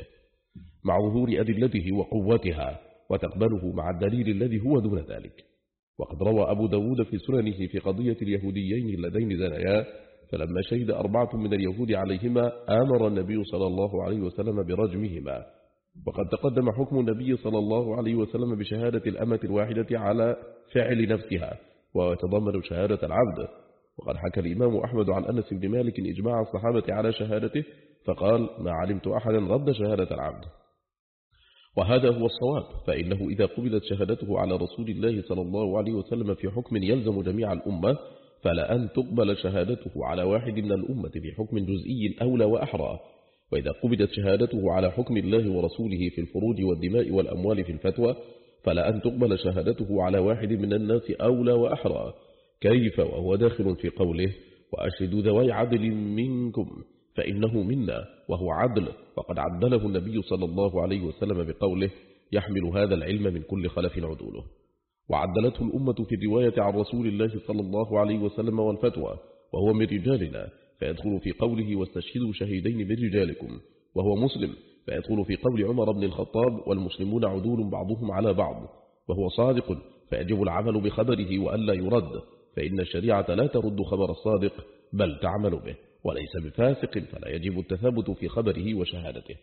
مع ظهور أدلته وقوتها وتقبله مع الدليل الذي هو دون ذلك. وقد روى أبو داود في سننه في قضية اليهوديين اللذين زنيا، فلما شهد أربعة من اليهود عليهما آمر النبي صلى الله عليه وسلم برجمهما. وقد تقدم حكم النبي صلى الله عليه وسلم بشهادة الأمة الواحدة على فعل نفسها، ويتضمن شهادة العبد. وقد حكى الإمام أحمد عن أنس بن مالك إجماع الصحابة على شهادته، فقال: ما علمت أحدا رد شهادة العبد. وهذا هو الصواب، فإنه إذا قبلت شهادته على رسول الله صلى الله عليه وسلم في حكم يلزم جميع الأمة، فلا أن تقبل شهادته على واحد من الأمة في حكم جزئي أولى وأحرى. وإذا قبلت شهادته على حكم الله ورسوله في الفروج والدماء والأموال في الفتوى، فلا أن تقبل شهادته على واحد من الناس أولى وأحرى. كيف وهو داخل في قوله وأشهدوا ذوي عدل منكم فإنه منا، وهو عدل، وقد عدله النبي صلى الله عليه وسلم بقوله يحمل هذا العلم من كل خلف عدوله. وعدلته الأمة في الرواية عن رسول الله صلى الله عليه وسلم والفتوى، وهو من رجالنا، فيدخل في قوله واستشهدوا شهيدين من رجالكم، وهو مسلم، فيدخل في قول عمر بن الخطاب والمسلمون عدول بعضهم على بعض، وهو صادق، فيجب العمل بخبره وألا يرد، فإن الشريعة لا ترد خبر الصادق بل تعمل به، وليس بفاسق، فلا يجب التثابت في خبره وشهادته.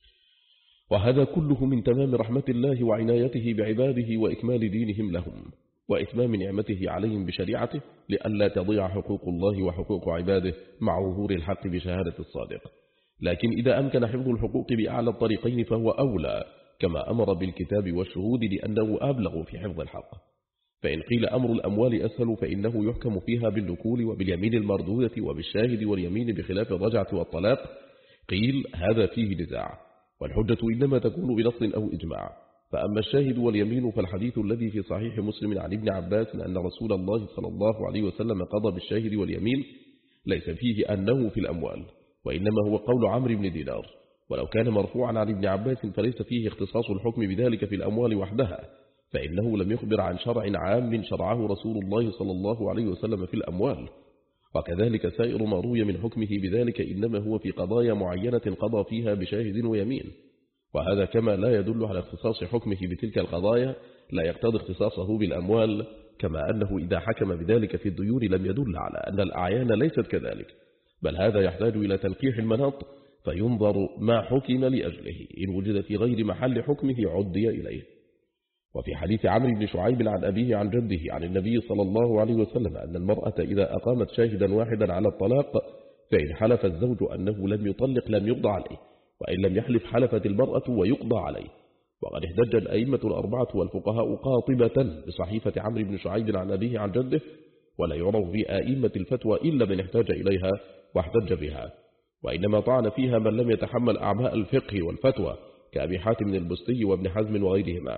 وهذا كله من تمام رحمة الله وعنايته بعباده وإكمال دينهم لهم، وإتمام نعمته عليهم بشريعته، لئلا تضيع حقوق الله وحقوق عباده مع ظهور الحق بشهادة الصادق. لكن إذا أمكن حفظ الحقوق بأعلى الطريقين فهو أولى، كما أمر بالكتاب والشهود لأنه أبلغ في حفظ الحق. فإن قيل أمر الأموال أسهل فإنه يحكم فيها بالنكول وباليمين المردودة وبالشاهد واليمين بخلاف الرجعة والطلاق، قيل هذا فيه نزاع، والحجة إنما تكون بنص أو إجماع. فأما الشاهد واليمين فالحديث الذي في صحيح مسلم عن ابن عباس أن رسول الله صلى الله عليه وسلم قضى بالشاهد واليمين ليس فيه أنه في الأموال، وإنما هو قول عمرو بن دينار، ولو كان مرفوعا عن ابن عباس فليس فيه اختصاص الحكم بذلك في الأموال وحدها، فإنه لم يخبر عن شرع عام شرعه رسول الله صلى الله عليه وسلم في الأموال. وكذلك سائر ما روي من حكمه بذلك إنما هو في قضايا معينة قضى فيها بشاهد ويمين، وهذا كما لا يدل على اختصاص حكمه بتلك القضايا لا يقتضي اختصاصه بالأموال، كما أنه إذا حكم بذلك في الديون لم يدل على أن الأعيان ليست كذلك، بل هذا يحتاج إلى تنقيح المناط فينظر ما حكم لأجله، إن وجد في غير محل حكمه عدي إليه. وفي حديث عمرو بن شعيب عن أبيه عن جده عن النبي صلى الله عليه وسلم أن المرأة إذا أقامت شاهدا واحدا على الطلاق فإن حلف الزوج أنه لم يطلق لم يقضى عليه، وإن لم يحلف حلفت المرأة ويقضى عليه. وقد احتج الأئمة الأربعة والفقهاء قاطبة بصحيفة عمرو بن شعيب عن أبيه عن جده، ولا يعرف في أئمة الفتوى إلا من احتاج إليها واحتج بها، وإنما طعن فيها من لم يتحمل أعباء الفقه والفتوى كأبي حاتم البستي وابن حزم وغيرهما.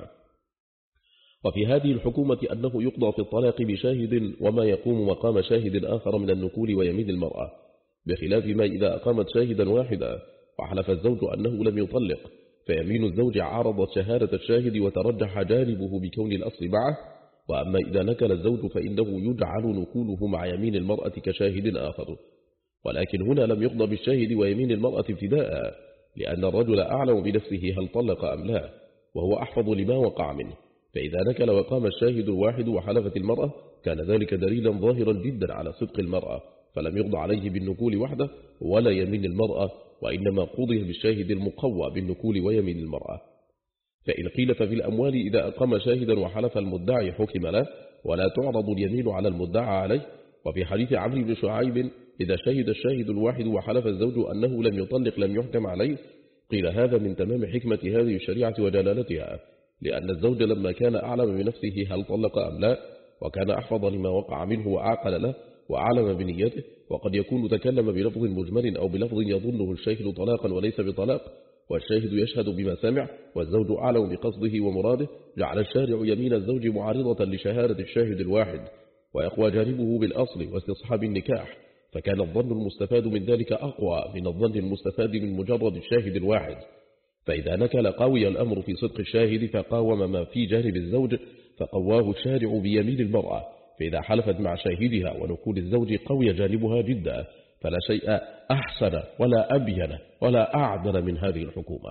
وفي هذه الحكومة أنه يقضى في الطلاق بشاهد وما يقوم مقام شاهد آخر من النكول ويمين المرأة، بخلاف ما إذا أقامت شاهدا واحدا وحلف الزوج أنه لم يطلق، فيمين الزوج عارضت شهادة الشاهد وترجح جانبه بكون الأصل معه. وأما إذا نكل الزوج فإنه يجعل نكوله مع يمين المرأة كشاهد آخر، ولكن هنا لم يقضى بالشاهد ويمين المرأة ابتداء، لأن الرجل أعلم بنفسه هل طلق أم لا، وهو أحفظ لما وقع منه، فإذا نكل وقام الشاهد الواحد وحلفت المرأة كان ذلك دليلا ظاهرا جدا على صدق المرأة، فلم يقضى عليه بالنكول وحده ولا يمين المرأة، وإنما قضي بالشاهد المقوى بالنكول ويمين المرأة. فإن قيل ففي الأموال إذا أقام شاهدا وحلف المدعي حكم له ولا تعرض اليمين على المدعى عليه. وفي حديث عمرو بن شعيب إذا شهد الشاهد الواحد وحلف الزوج أنه لم يطلق لم يحكم عليه، قيل هذا من تمام حكمة هذه الشريعة وجلالتها، لأن الزوج لما كان أعلم بنفسه هل طلق أم لا، وكان أحفظ لما وقع منه وأعقل له وأعلم بنيته، وقد يكون تكلم بلفظ مجمل أو بلفظ يظنه الشاهد طلاقا وليس بطلاق، والشاهد يشهد بما سمع والزوج أعلم بقصده ومراده، جعل الشارع يمين الزوج معارضة لشهادة الشاهد الواحد، ويقوى جانبه بالأصل واستصحاب النكاح، فكان الظن المستفاد من ذلك أقوى من الظن المستفاد من مجرد الشاهد الواحد. فإذا نكل قوي الأمر في صدق الشاهد فقاوم ما في جانب الزوج فقواه الشارع بيمين المرأة، فإذا حلفت مع شاهدها ونكول الزوج قوي جانبها جدا، فلا شيء أحسن ولا أبين ولا أعدل من هذه الحكومة.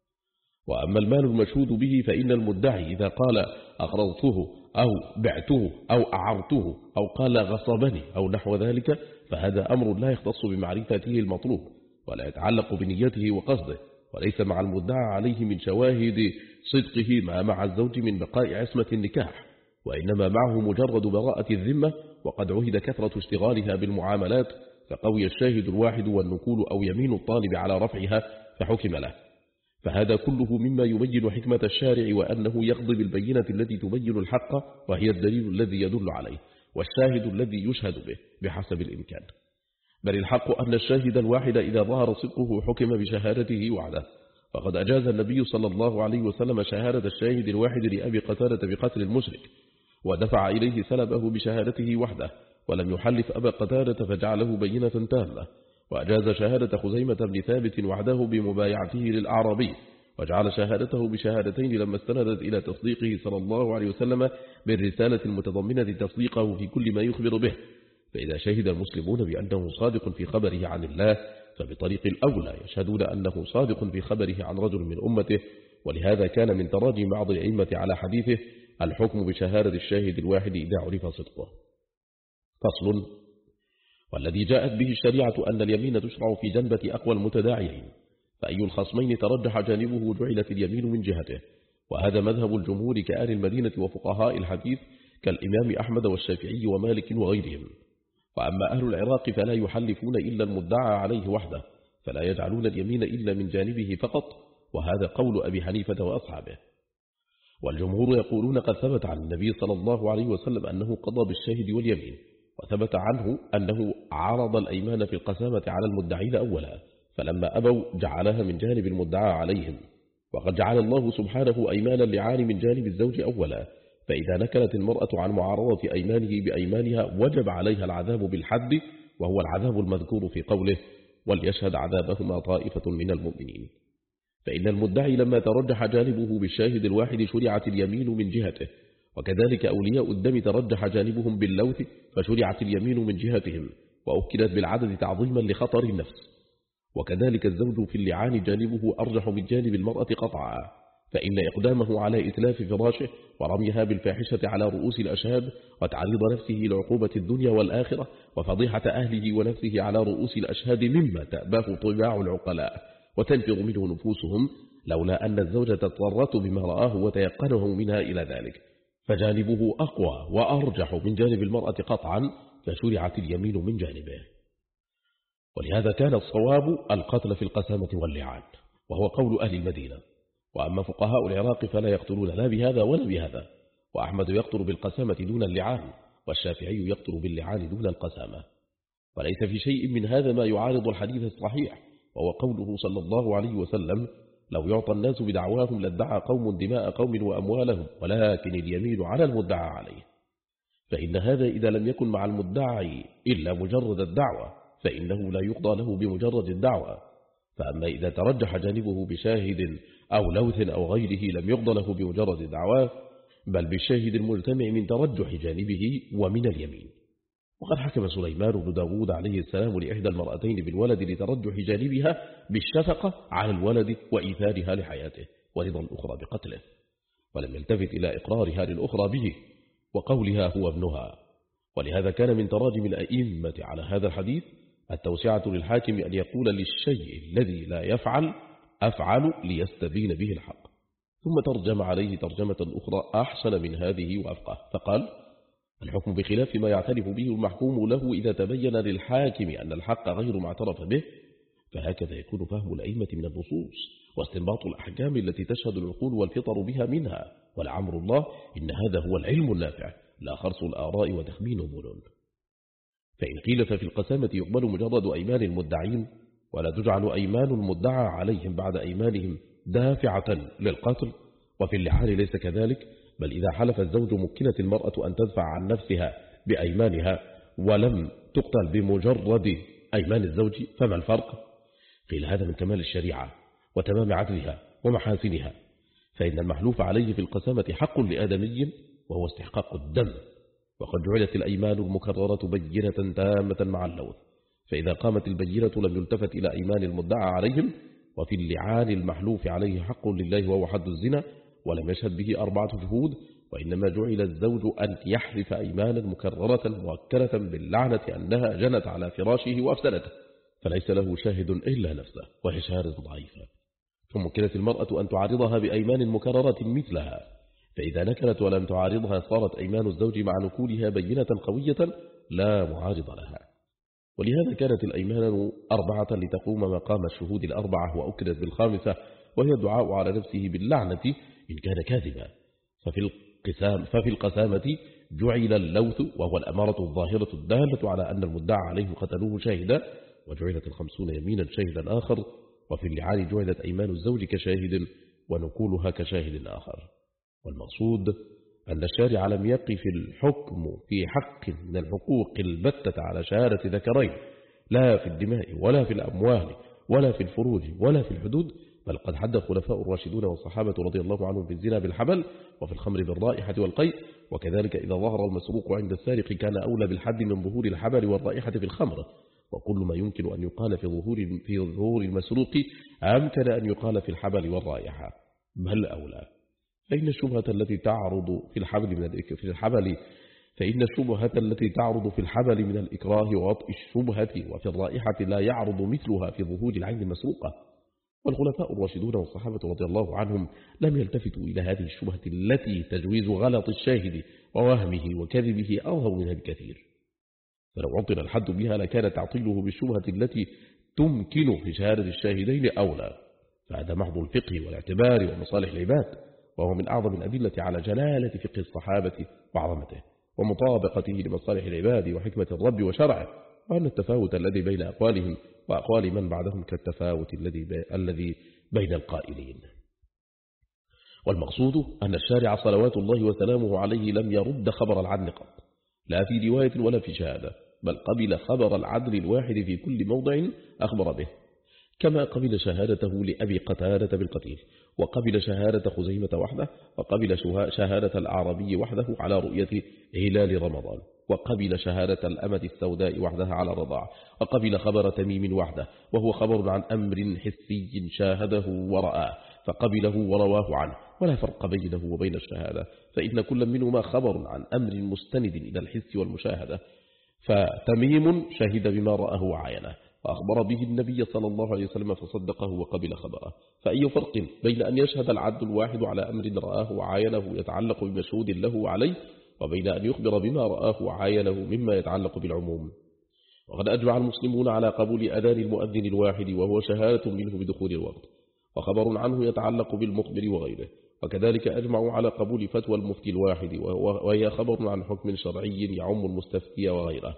وأما المال المشهود به فإن المدعي إذا قال أقرضته أو بعته أو أعرته أو قال غصبني أو نحو ذلك فهذا أمر لا يختص بمعرفته المطلوب ولا يتعلق بنيته وقصده، وليس مع المدعى عليه من شواهد صدقه ما مع الزوج من بقاء عصمة النكاح، وإنما معه مجرد براءة الذمة، وقد عهد كثرة اشتغالها بالمعاملات فقوي الشاهد الواحد والنكول أو يمين الطالب على رفعها فحكم له. فهذا كله مما يبين حكمة الشارع وأنه يقضي بالبينة التي تبين الحق وهي الدليل الذي يدل عليه والشاهد الذي يشهد به بحسب الإمكان. بل الحق أن الشاهد الواحد إذا ظهر صدقه حكم بشهادته وحده، فقد أجاز النبي صلى الله عليه وسلم شهادة الشاهد الواحد لأبي قتادة بقتل المشرك، ودفع إليه سلبه بشهادته وحده، ولم يحلف أبا قتادة فجعله بينة تامة. وأجاز شهادة خزيمة بن ثابت وحده بمبايعته للأعرابي، وجعل شهادته بشهادتين لما استندت إلى تصديقه صلى الله عليه وسلم بالرسالة المتضمنة تصديقه في كل ما يخبر به. فإذا شهد المسلمون بأنه صادق في خبره عن الله، فبطريق الأولى يشهدون أنه صادق في خبره عن رجل من أمته. ولهذا كان من تراجم بعض الأئمة على حديثه الحكم بشهادة الشاهد الواحد إذا عرف صدقه. فصل. والذي جاءت به الشريعة أن اليمين تشرع في جنبة أقوى المتداعيين، فأي الخصمين ترجح جانبه جعلت اليمين من جهته. وهذا مذهب الجمهور كآل المدينة وفقهاء الحديث كالإمام أحمد والشافعي ومالك وغيرهم. وأما أهل العراق فلا يحلفون إلا المدعى عليه وحده، فلا يجعلون اليمين إلا من جانبه فقط، وهذا قول أبي حنيفة وأصحابه. والجمهور يقولون قد ثبت عن النبي صلى الله عليه وسلم أنه قضى بالشاهد واليمين، وثبت عنه أنه عرض الأيمان في القسامة على المدعين أولا، فلما أبوا جعلها من جانب المدعى عليهم. وقد جعل الله سبحانه أيمان اللعان من جانب الزوج أولا، فإذا نكلت المرأة عن معارضة أيمانه بأيمانها وجب عليها العذاب بالحد، وهو العذاب المذكور في قوله وليشهد عذابهما طائفة من المؤمنين. فإن المدعي لما ترجح جانبه بالشاهد الواحد شرعت اليمين من جهته، وكذلك أولياء الدم ترجح جانبهم باللوث فشرعت اليمين من جهتهم، وأكدت بالعدد تعظيما لخطر النفس. وكذلك الزوج في اللعان جانبه أرجح من جانب المرأة قطعا، فإن إقدامه على إتلاف فراشه ورميها بالفاحشة على رؤوس الأشهاد وتعريض نفسه لعقوبة الدنيا والآخرة وفضيحة أهله ونفسه على رؤوس الأشهاد مما تأباه طباع العقلاء وتنفر منه نفوسهم، لولا أن الزوجة اضطرت بما رآه وتيقنه منها إلى ذلك، فجانبه أقوى وأرجح من جانب المرأة قطعا، فشرعت اليمين من جانبه. ولهذا كان الصواب القتل في القسامة واللعان، وهو قول أهل المدينة. وأما فقهاء العراق فلا يقتلون لا بهذا ولا بهذا، وأحمد يقتل بالقسامة دون اللعان، والشافعي يقتل باللعان دون القسامة. وليس في شيء من هذا ما يعارض الحديث الصحيح، وهو قوله صلى الله عليه وسلم لو يعطى الناس بدعواهم لادعى قوم دماء قوم وأموالهم، ولكن اليمين على المدعى عليه. فإن هذا إذا لم يكن مع المدعي إلا مجرد الدعوة فإنه لا يقضى له بمجرد الدعوة. فأما إذا ترجح جانبه بشاهد أو لوث أو غيره لم يقضى له بمجرد الدعوة، بل بالشاهد المجتمع من ترجح جانبه ومن اليمين. وقد حكم سليمان بن داود عليه السلام لإحدى المرأتين بالولد لترجح جانبها بالشفقة على الولد وإيثارها لحياته، ورضا الأخرى بقتله، ولم يلتفت إلى إقرارها للأخرى به وقولها هو ابنها. ولهذا كان من تراجم الأئمة على هذا الحديث التوسعة للحاكم أن يقول للشيء الذي لا يفعل أفعل ليستبين به الحق، ثم ترجم عليه ترجمة أخرى أحسن من هذه وأفقه، فقال الحكم بخلاف ما يعترف به المحكوم له إذا تبين للحاكم أن الحق غير ما اعترف به. فهكذا يكون فهم الأئمة من النصوص واستنباط الأحكام التي تشهد العقول والفطر بها منها، ولعمر الله إن هذا هو العلم النافع لا خرص الآراء وتخمين الظنون. فإن قيل ففي القسامة يقبل مجرد أيمان المدعين، ولا تجعل أيمان المدعى عليهم بعد أيمانهم دافعة للقتل. وفي اللعان ليس كذلك، بل إذا حلف الزوج مكنت المرأة أن تدفع عن نفسها بأيمانها ولم تقتل بمجرد أيمان الزوج، فما الفرق؟ قيل هذا من كمال الشريعة وتمام عدلها ومحاسنها، فإن المحلوف عليه في القسامة حق لآدمي وهو استحقاق الدم، وقد جعلت الأيمان المكررة بينة تامة مع اللوث، فإذا قامت البينة لم يلتفت إلى أيمان المدعى عليهم. وفي اللعان المحلوف عليه حق لله وهو حد الزنا، ولم يشهد به أربعة شهود، وإنما جعل الزوج أن يحلف أيمانا مكررة مؤكدة باللعنة أنها جنت على فراشه وأفسدته، فليس له شاهد إلا نفسه، وهي شهادة ضعيفة. فمكنت المرأة أن تعارضها بأيمان مكررة مثلها، فإذا نكلت ولم تعارضها صارت أيمان الزوج مع نكولها بينة قوية لا معارض لها. ولهذا كانت الأيمان أربعة لتقوم مقام الشهود الأربعة، وأكدت بالخامسة وهي الدعاء على نفسه باللعنة إن كان كاذبا. ففي القسام ففي القسامة جعل اللوث وهو الأمارة الظاهرة الدالة على أن المدعى عليه قتلوه شاهدا، وجعلت الخمسون يمينا شاهدا آخر. وفي اللعان جعلت أيمان الزوج كشاهد ونقولها كشاهد آخر. والمقصود أن الشارع لم يقف الحكم في حق من الحقوق البتة على شهادة ذكرين، لا في الدماء ولا في الأموال ولا في الفروج ولا في الحدود، بل قد حد الخلفاء الراشدون والصحابة رضي الله عنهم في الزنا بالحبل وفي الخمر بالرائحة والقيء. وكذلك إذا ظهر المسروق عند السارق كان أولى بالحد من ظهور الحبل والرائحة في الخمر. وكل ما يمكن أن يقال في ظهور في ظهور المسروق أمكن أن يقال في الحبل والرائحة، بل أولى. فإن الشبهة التي تعرض في الحبل من في الحبل فإن الشبهة التي تعرض في الحبل من الإكراه ووطء الشبهة وفي الرائحة لا يعرض مثلها في ظهور العين المسروقة. والخلفاء الراشدون والصحابة رضي الله عنهم لم يلتفتوا إلى هذه الشبهة التي تجويز غلط الشاهد ووهمه وكذبه أظهر منها بكثير. فلو عطل الحد بها لكان تعطيله بالشبهة التي تمكن في شهادة الشاهدين أولى. فهذا محض الفقه والاعتبار ومصالح العباد، وهو من أعظم الأدلة على جلالة فقه الصحابة وعظمته ومطابقته لمصالح العباد وحكمة الرب وشرعه، وأن التفاوت الذي بين أقوالهم وأقوال من بعدهم كالتفاوت الذي الذي بين القائلين. والمقصود أن الشارع صلوات الله وسلامه عليه لم يرد خبر العدل قط، لا في رواية ولا في شهادة، بل قبل خبر العدل الواحد في كل موضع أخبر به، كما قبل شهادته لأبي قتادة بالقتيل، وقبل شهادة خزيمة وحده، وقبل شهادة الأعرابي وحده على رؤية هلال رمضان، وقبل شهادة الأمة السوداء وحدها على رضاع، وقبل خبر تميم وحده وهو خبر عن أمر حسي شاهده ورآه فقبله ورواه عنه، ولا فرق بينه وبين الشهادة، فإن كل منهما خبر عن أمر مستند إلى الحس والمشاهدة. فتميم شهد بما رآه وعاينه وأخبر به النبي صلى الله عليه وسلم فصدقه وقبل خبره. فأي فرق بين أن يشهد العبد الواحد على أمر رآه وعاينه يتعلق بمشهود له عليه، وبين أن يخبر بما رآه وعاينه مما يتعلق بالعموم؟ وقد أجمع المسلمون على قبول أذان المؤذن الواحد وهو شهادة منه بدخول الوقت، وخبر عنه يتعلق بالمخبر وغيره. وكذلك أجمعوا على قبول فتوى المفتي الواحد وهي خبر عن حكم شرعي يعم المستفتي وغيره.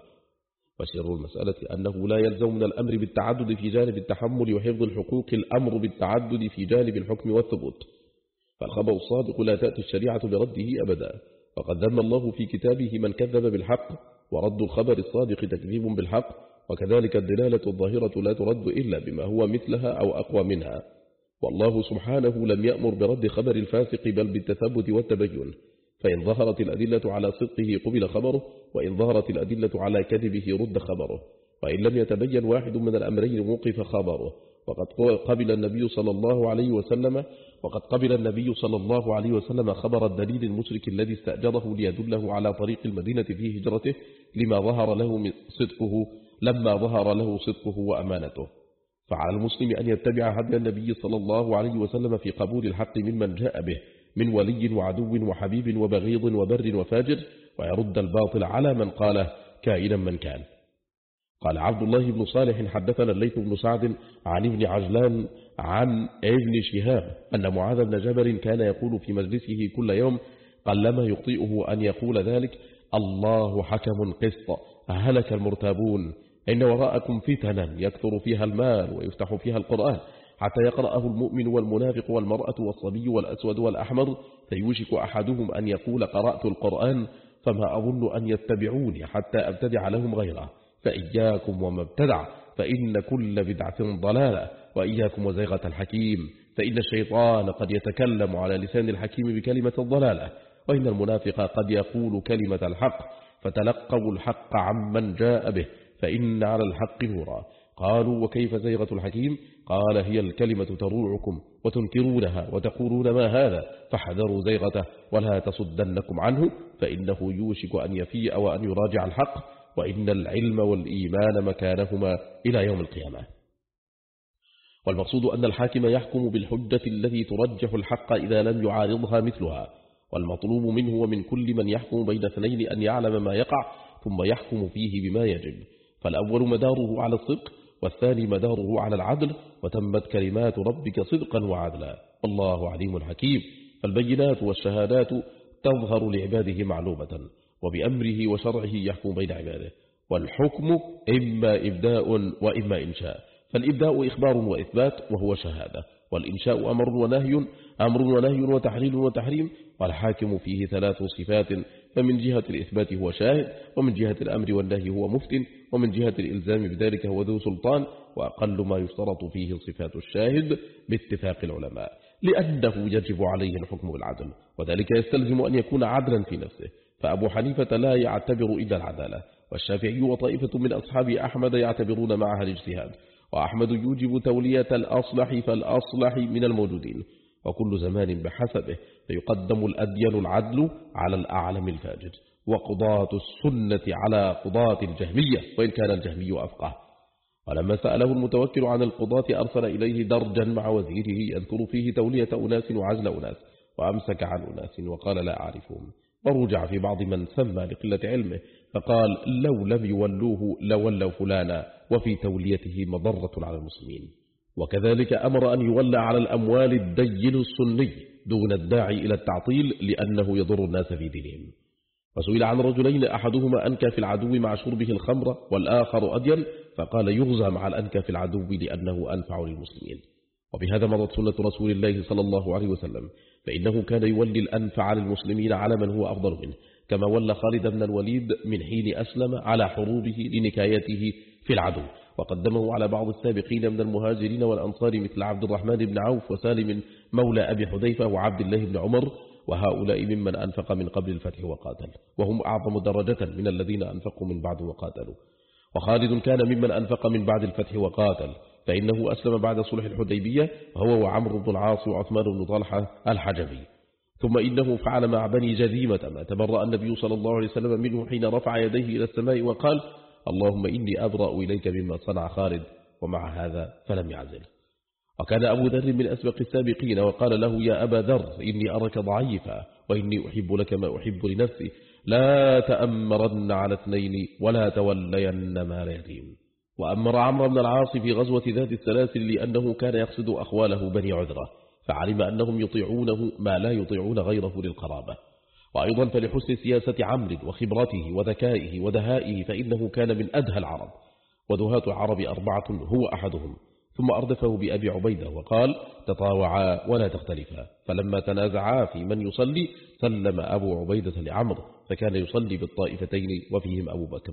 وسر المسألة أنه لا يلزم من الأمر بالتعدد في جانب التحمل وحفظ الحقوق الأمر بالتعدد في جانب الحكم والثبوت، فالخبر الصادق لا تأتي الشريعة برده أبدا. وقد ذم الله في كتابه من كذب بالحق، ورد الخبر الصادق تكذيب بالحق، وكذلك الدلالة الظاهرة لا ترد إلا بما هو مثلها أو أقوى منها. والله سبحانه لم يأمر برد خبر الفاسق بل بالتثبت والتبين، فإن ظهرت الأدلة على صدقه قبل خبره، وإن ظهرت الأدلة على كذبه رد خبره، وإن لم يتبين واحد من الأمرين وقف خبره. وقد قبل النبي صلى الله عليه وسلم وقد قبل النبي صلى الله عليه وسلم خبر الدليل المشرك الذي استأجره ليدله على طريق المدينة في هجرته لما ظهر له من صدقه لما ظهر له صدقه وأمانته. فعلى المسلم أن يتبع هدي النبي صلى الله عليه وسلم في قبول الحق ممن جاء به من ولي وعدو وحبيب وبغيض وبر وفاجر، ويرد الباطل على من قاله كائنا من كان. قال عبد الله بن صالح حدثنا الليث بن سعد عن ابن عجلان عن ابن شهاب أن معاذ بن جبل كان يقول في مجلسه كل يوم قلما يخطئه أن يقول ذلك: الله حكم قسط، هلك المرتابون، إن وراءكم فتنا يكثر فيها المال ويفتح فيها القرآن حتى يقرأه المؤمن والمنافق والمرأة والصبي والأسود والأحمر، فيوشك أحدهم أن يقول قرأت القرآن فما أظن أن يتبعوني حتى أبتدع لهم غيره، فإياكم وما ابتدع، فإن كل بدعة ضلالة، وإياكم وزيغة الحكيم، فإن الشيطان قد يتكلم على لسان الحكيم بكلمة الضلالة، وإن المنافق قد يقول كلمة الحق، فتلقوا الحق عمن جاء به، فإن على الحق نورا. قالوا: وكيف زيغة الحكيم؟ قال: هي الكلمة تروعكم وتنكرونها وتقولون ما هذا، فاحذروا زيغته ولا تصدنكم عنه، فإنه يوشك أن يفيء وأن يراجع الحق، وإن العلم والإيمان مكانهما إلى يوم القيامة. والمقصود أن الحاكم يحكم بالحجة التي ترجح الحق إذا لم يعارضها مثلها، والمطلوب منه ومن كل من يحكم بين اثنين أن يعلم ما يقع ثم يحكم فيه بما يجب، فالأول مداره على الصدق والثاني مداره على العدل، وتمت كلمات ربك صدقا وعدلا، والله عليم حكيم. فالبينات والشهادات تظهر لعباده معلومة، وبأمره وشرعه يحكم بين عباده، والحكم إما إبداء وإما إنشاء، فالإبداء إخبار وإثبات وهو شهادة، والإنشاء أمر ونهي أمر ونهي وتحليل وتحريم، والحاكم فيه ثلاث صفات، فمن جهة الإثبات هو شاهد، ومن جهة الأمر والنهي هو مفتن، ومن جهة الإلزام بذلك هو ذو سلطان. وأقل ما يشترط فيه صفات الشاهد باتفاق العلماء، لأنه يجب عليه الحكم بالعدل، وذلك يستلزم أن يكون عدلا في نفسه، فأبو حنيفة لا يعتبر إلا العدالة، والشافعي وطائفة من أصحاب أحمد يعتبرون معها الاجتهاد، وأحمد يوجب تولية الأصلح فالأصلح من الموجودين، وكل زمان بحسبه، فيقدم الأدين العدل على الأعلم الفاجر، وقضاة السنة على قضاة الجهمية، وإن كان الجهمي أفقه. ولما سأله المتوكل عن القضاة أرسل إليه درجا مع وزيره يذكر فيه تولية أناس وعزل أناس، وأمسك عن أناس وقال لا أعرفهم، ورجع في بعض من سمى لقلة علمه، فقال لو لم يولوه لولوا فلانا، وفي توليته مضرة على المسلمين. وكذلك أمر أن يولى على الأموال الدين السني دون الداعي إلى التعطيل، لأنه يضر الناس في دينهم. وسئل عن رجلين أحدهما أنكى في العدو مع شربه الخمر، والآخر أدين، فقال يغزى مع الأنكى في العدو لأنه أنفع للمسلمين. وبهذا مضت سنة رسول الله صلى الله عليه وسلم، فإنه كان يولي الأنفع للمسلمين على من هو أفضل منه، كما ولى خالد بن الوليد من حين أسلم على حروبه لنكايته في العدو، وقدمه على بعض السابقين من المهاجرين والأنصار مثل عبد الرحمن بن عوف وسالم مولى أبي حذيفة وعبد الله بن عمر، وهؤلاء ممن أنفق من قبل الفتح وقاتل، وهم أعظم درجة من الذين أنفقوا من بعد وقاتلوا. وخالد كان ممن أنفق من بعد الفتح وقاتل، فإنه أسلم بعد صلح الحديبية، وهو وعمرو بن العاص وعثمان بن طلحة الحجبي. ثم إنه فعل مع بني جذيمة ما تبرأ النبي صلى الله عليه وسلم منه حين رفع يديه إلى السماء وقال اللهم إني أبرأ إليك مما صنع خالد، ومع هذا فلم يعزل. وكان أبو ذر من أسبق السابقين، وقال له يا أبا ذر إني أراك ضعيفا، وإني أحب لك ما أحب لنفسي، لا تأمرن على اثنين ولا تولين مال يتيم. وأمر عمرو بن العاص في غزوة ذات السلاسل لأنه كان يقصد أخواله بني عذرة، فعلم أنهم يطيعونه ما لا يطيعون غيره للقرابة. وأيضا فلحسن سياسة عمرو وخبرته وذكائه ودهائه، فإنه كان من أدهى العرب، ودهاة العرب أربعة هو أحدهم. ثم أردفه بأبي عبيدة وقال تطاوعا ولا تختلفا، فلما تنازعا في من يصلي سلم أبو عبيدة لعمرو، فكان يصلي بالطائفتين وفيهم أبو بكر.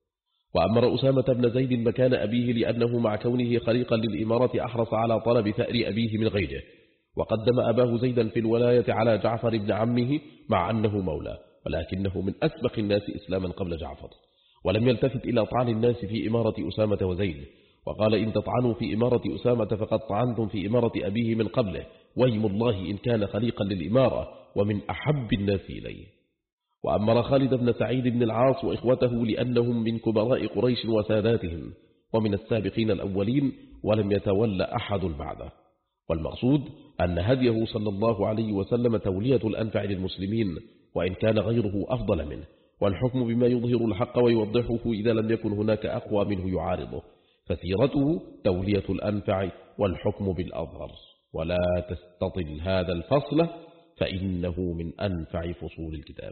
وأمر أسامة بن زيد مكان أبيه، لأنه مع كونه خليقا للإمارة أحرص على طلب ثأر أبيه من غيره، وقدم أباه زيدا في الولاية على جعفر بن عمه مع أنه مولى، ولكنه من أسبق الناس إسلاما قبل جعفر، ولم يلتفت إلى طعن الناس في إمارة أسامة وزيد، وقال إن تطعنوا في إمارة أسامة فقد طعنتم في إمارة أبيه من قبله، ويم الله إن كان خليقا للإمارة ومن أحب الناس إليه. وأمر خالد بن سعيد بن العاص وإخوته لأنهم من كبراء قريش وساداتهم ومن السابقين الأولين، ولم يتولى أحد بعده. والمقصود أن هديه صلى الله عليه وسلم تولية الأنفع للمسلمين، وإن كان غيره أفضل منه، والحكم بما يظهر الحق ويوضحه إذا لم يكن هناك أقوى منه يعارضه، فسيرته تولية الأنفع والحكم بالأظهر. ولا تستطل هذا الفصل فإنه من أنفع فصول الكتاب.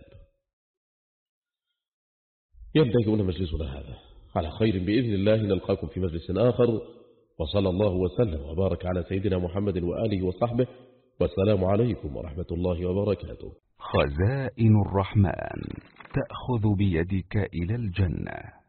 ينتهي مجلسنا هذا على خير بإذن الله، نلقاكم في مجلس آخر، وصلى الله وسلم وبارك على سيدنا محمد وآله وصحبه، والسلام عليكم ورحمة الله وبركاته. خزائن الرحمن تأخذ بيدك إلى الجنة.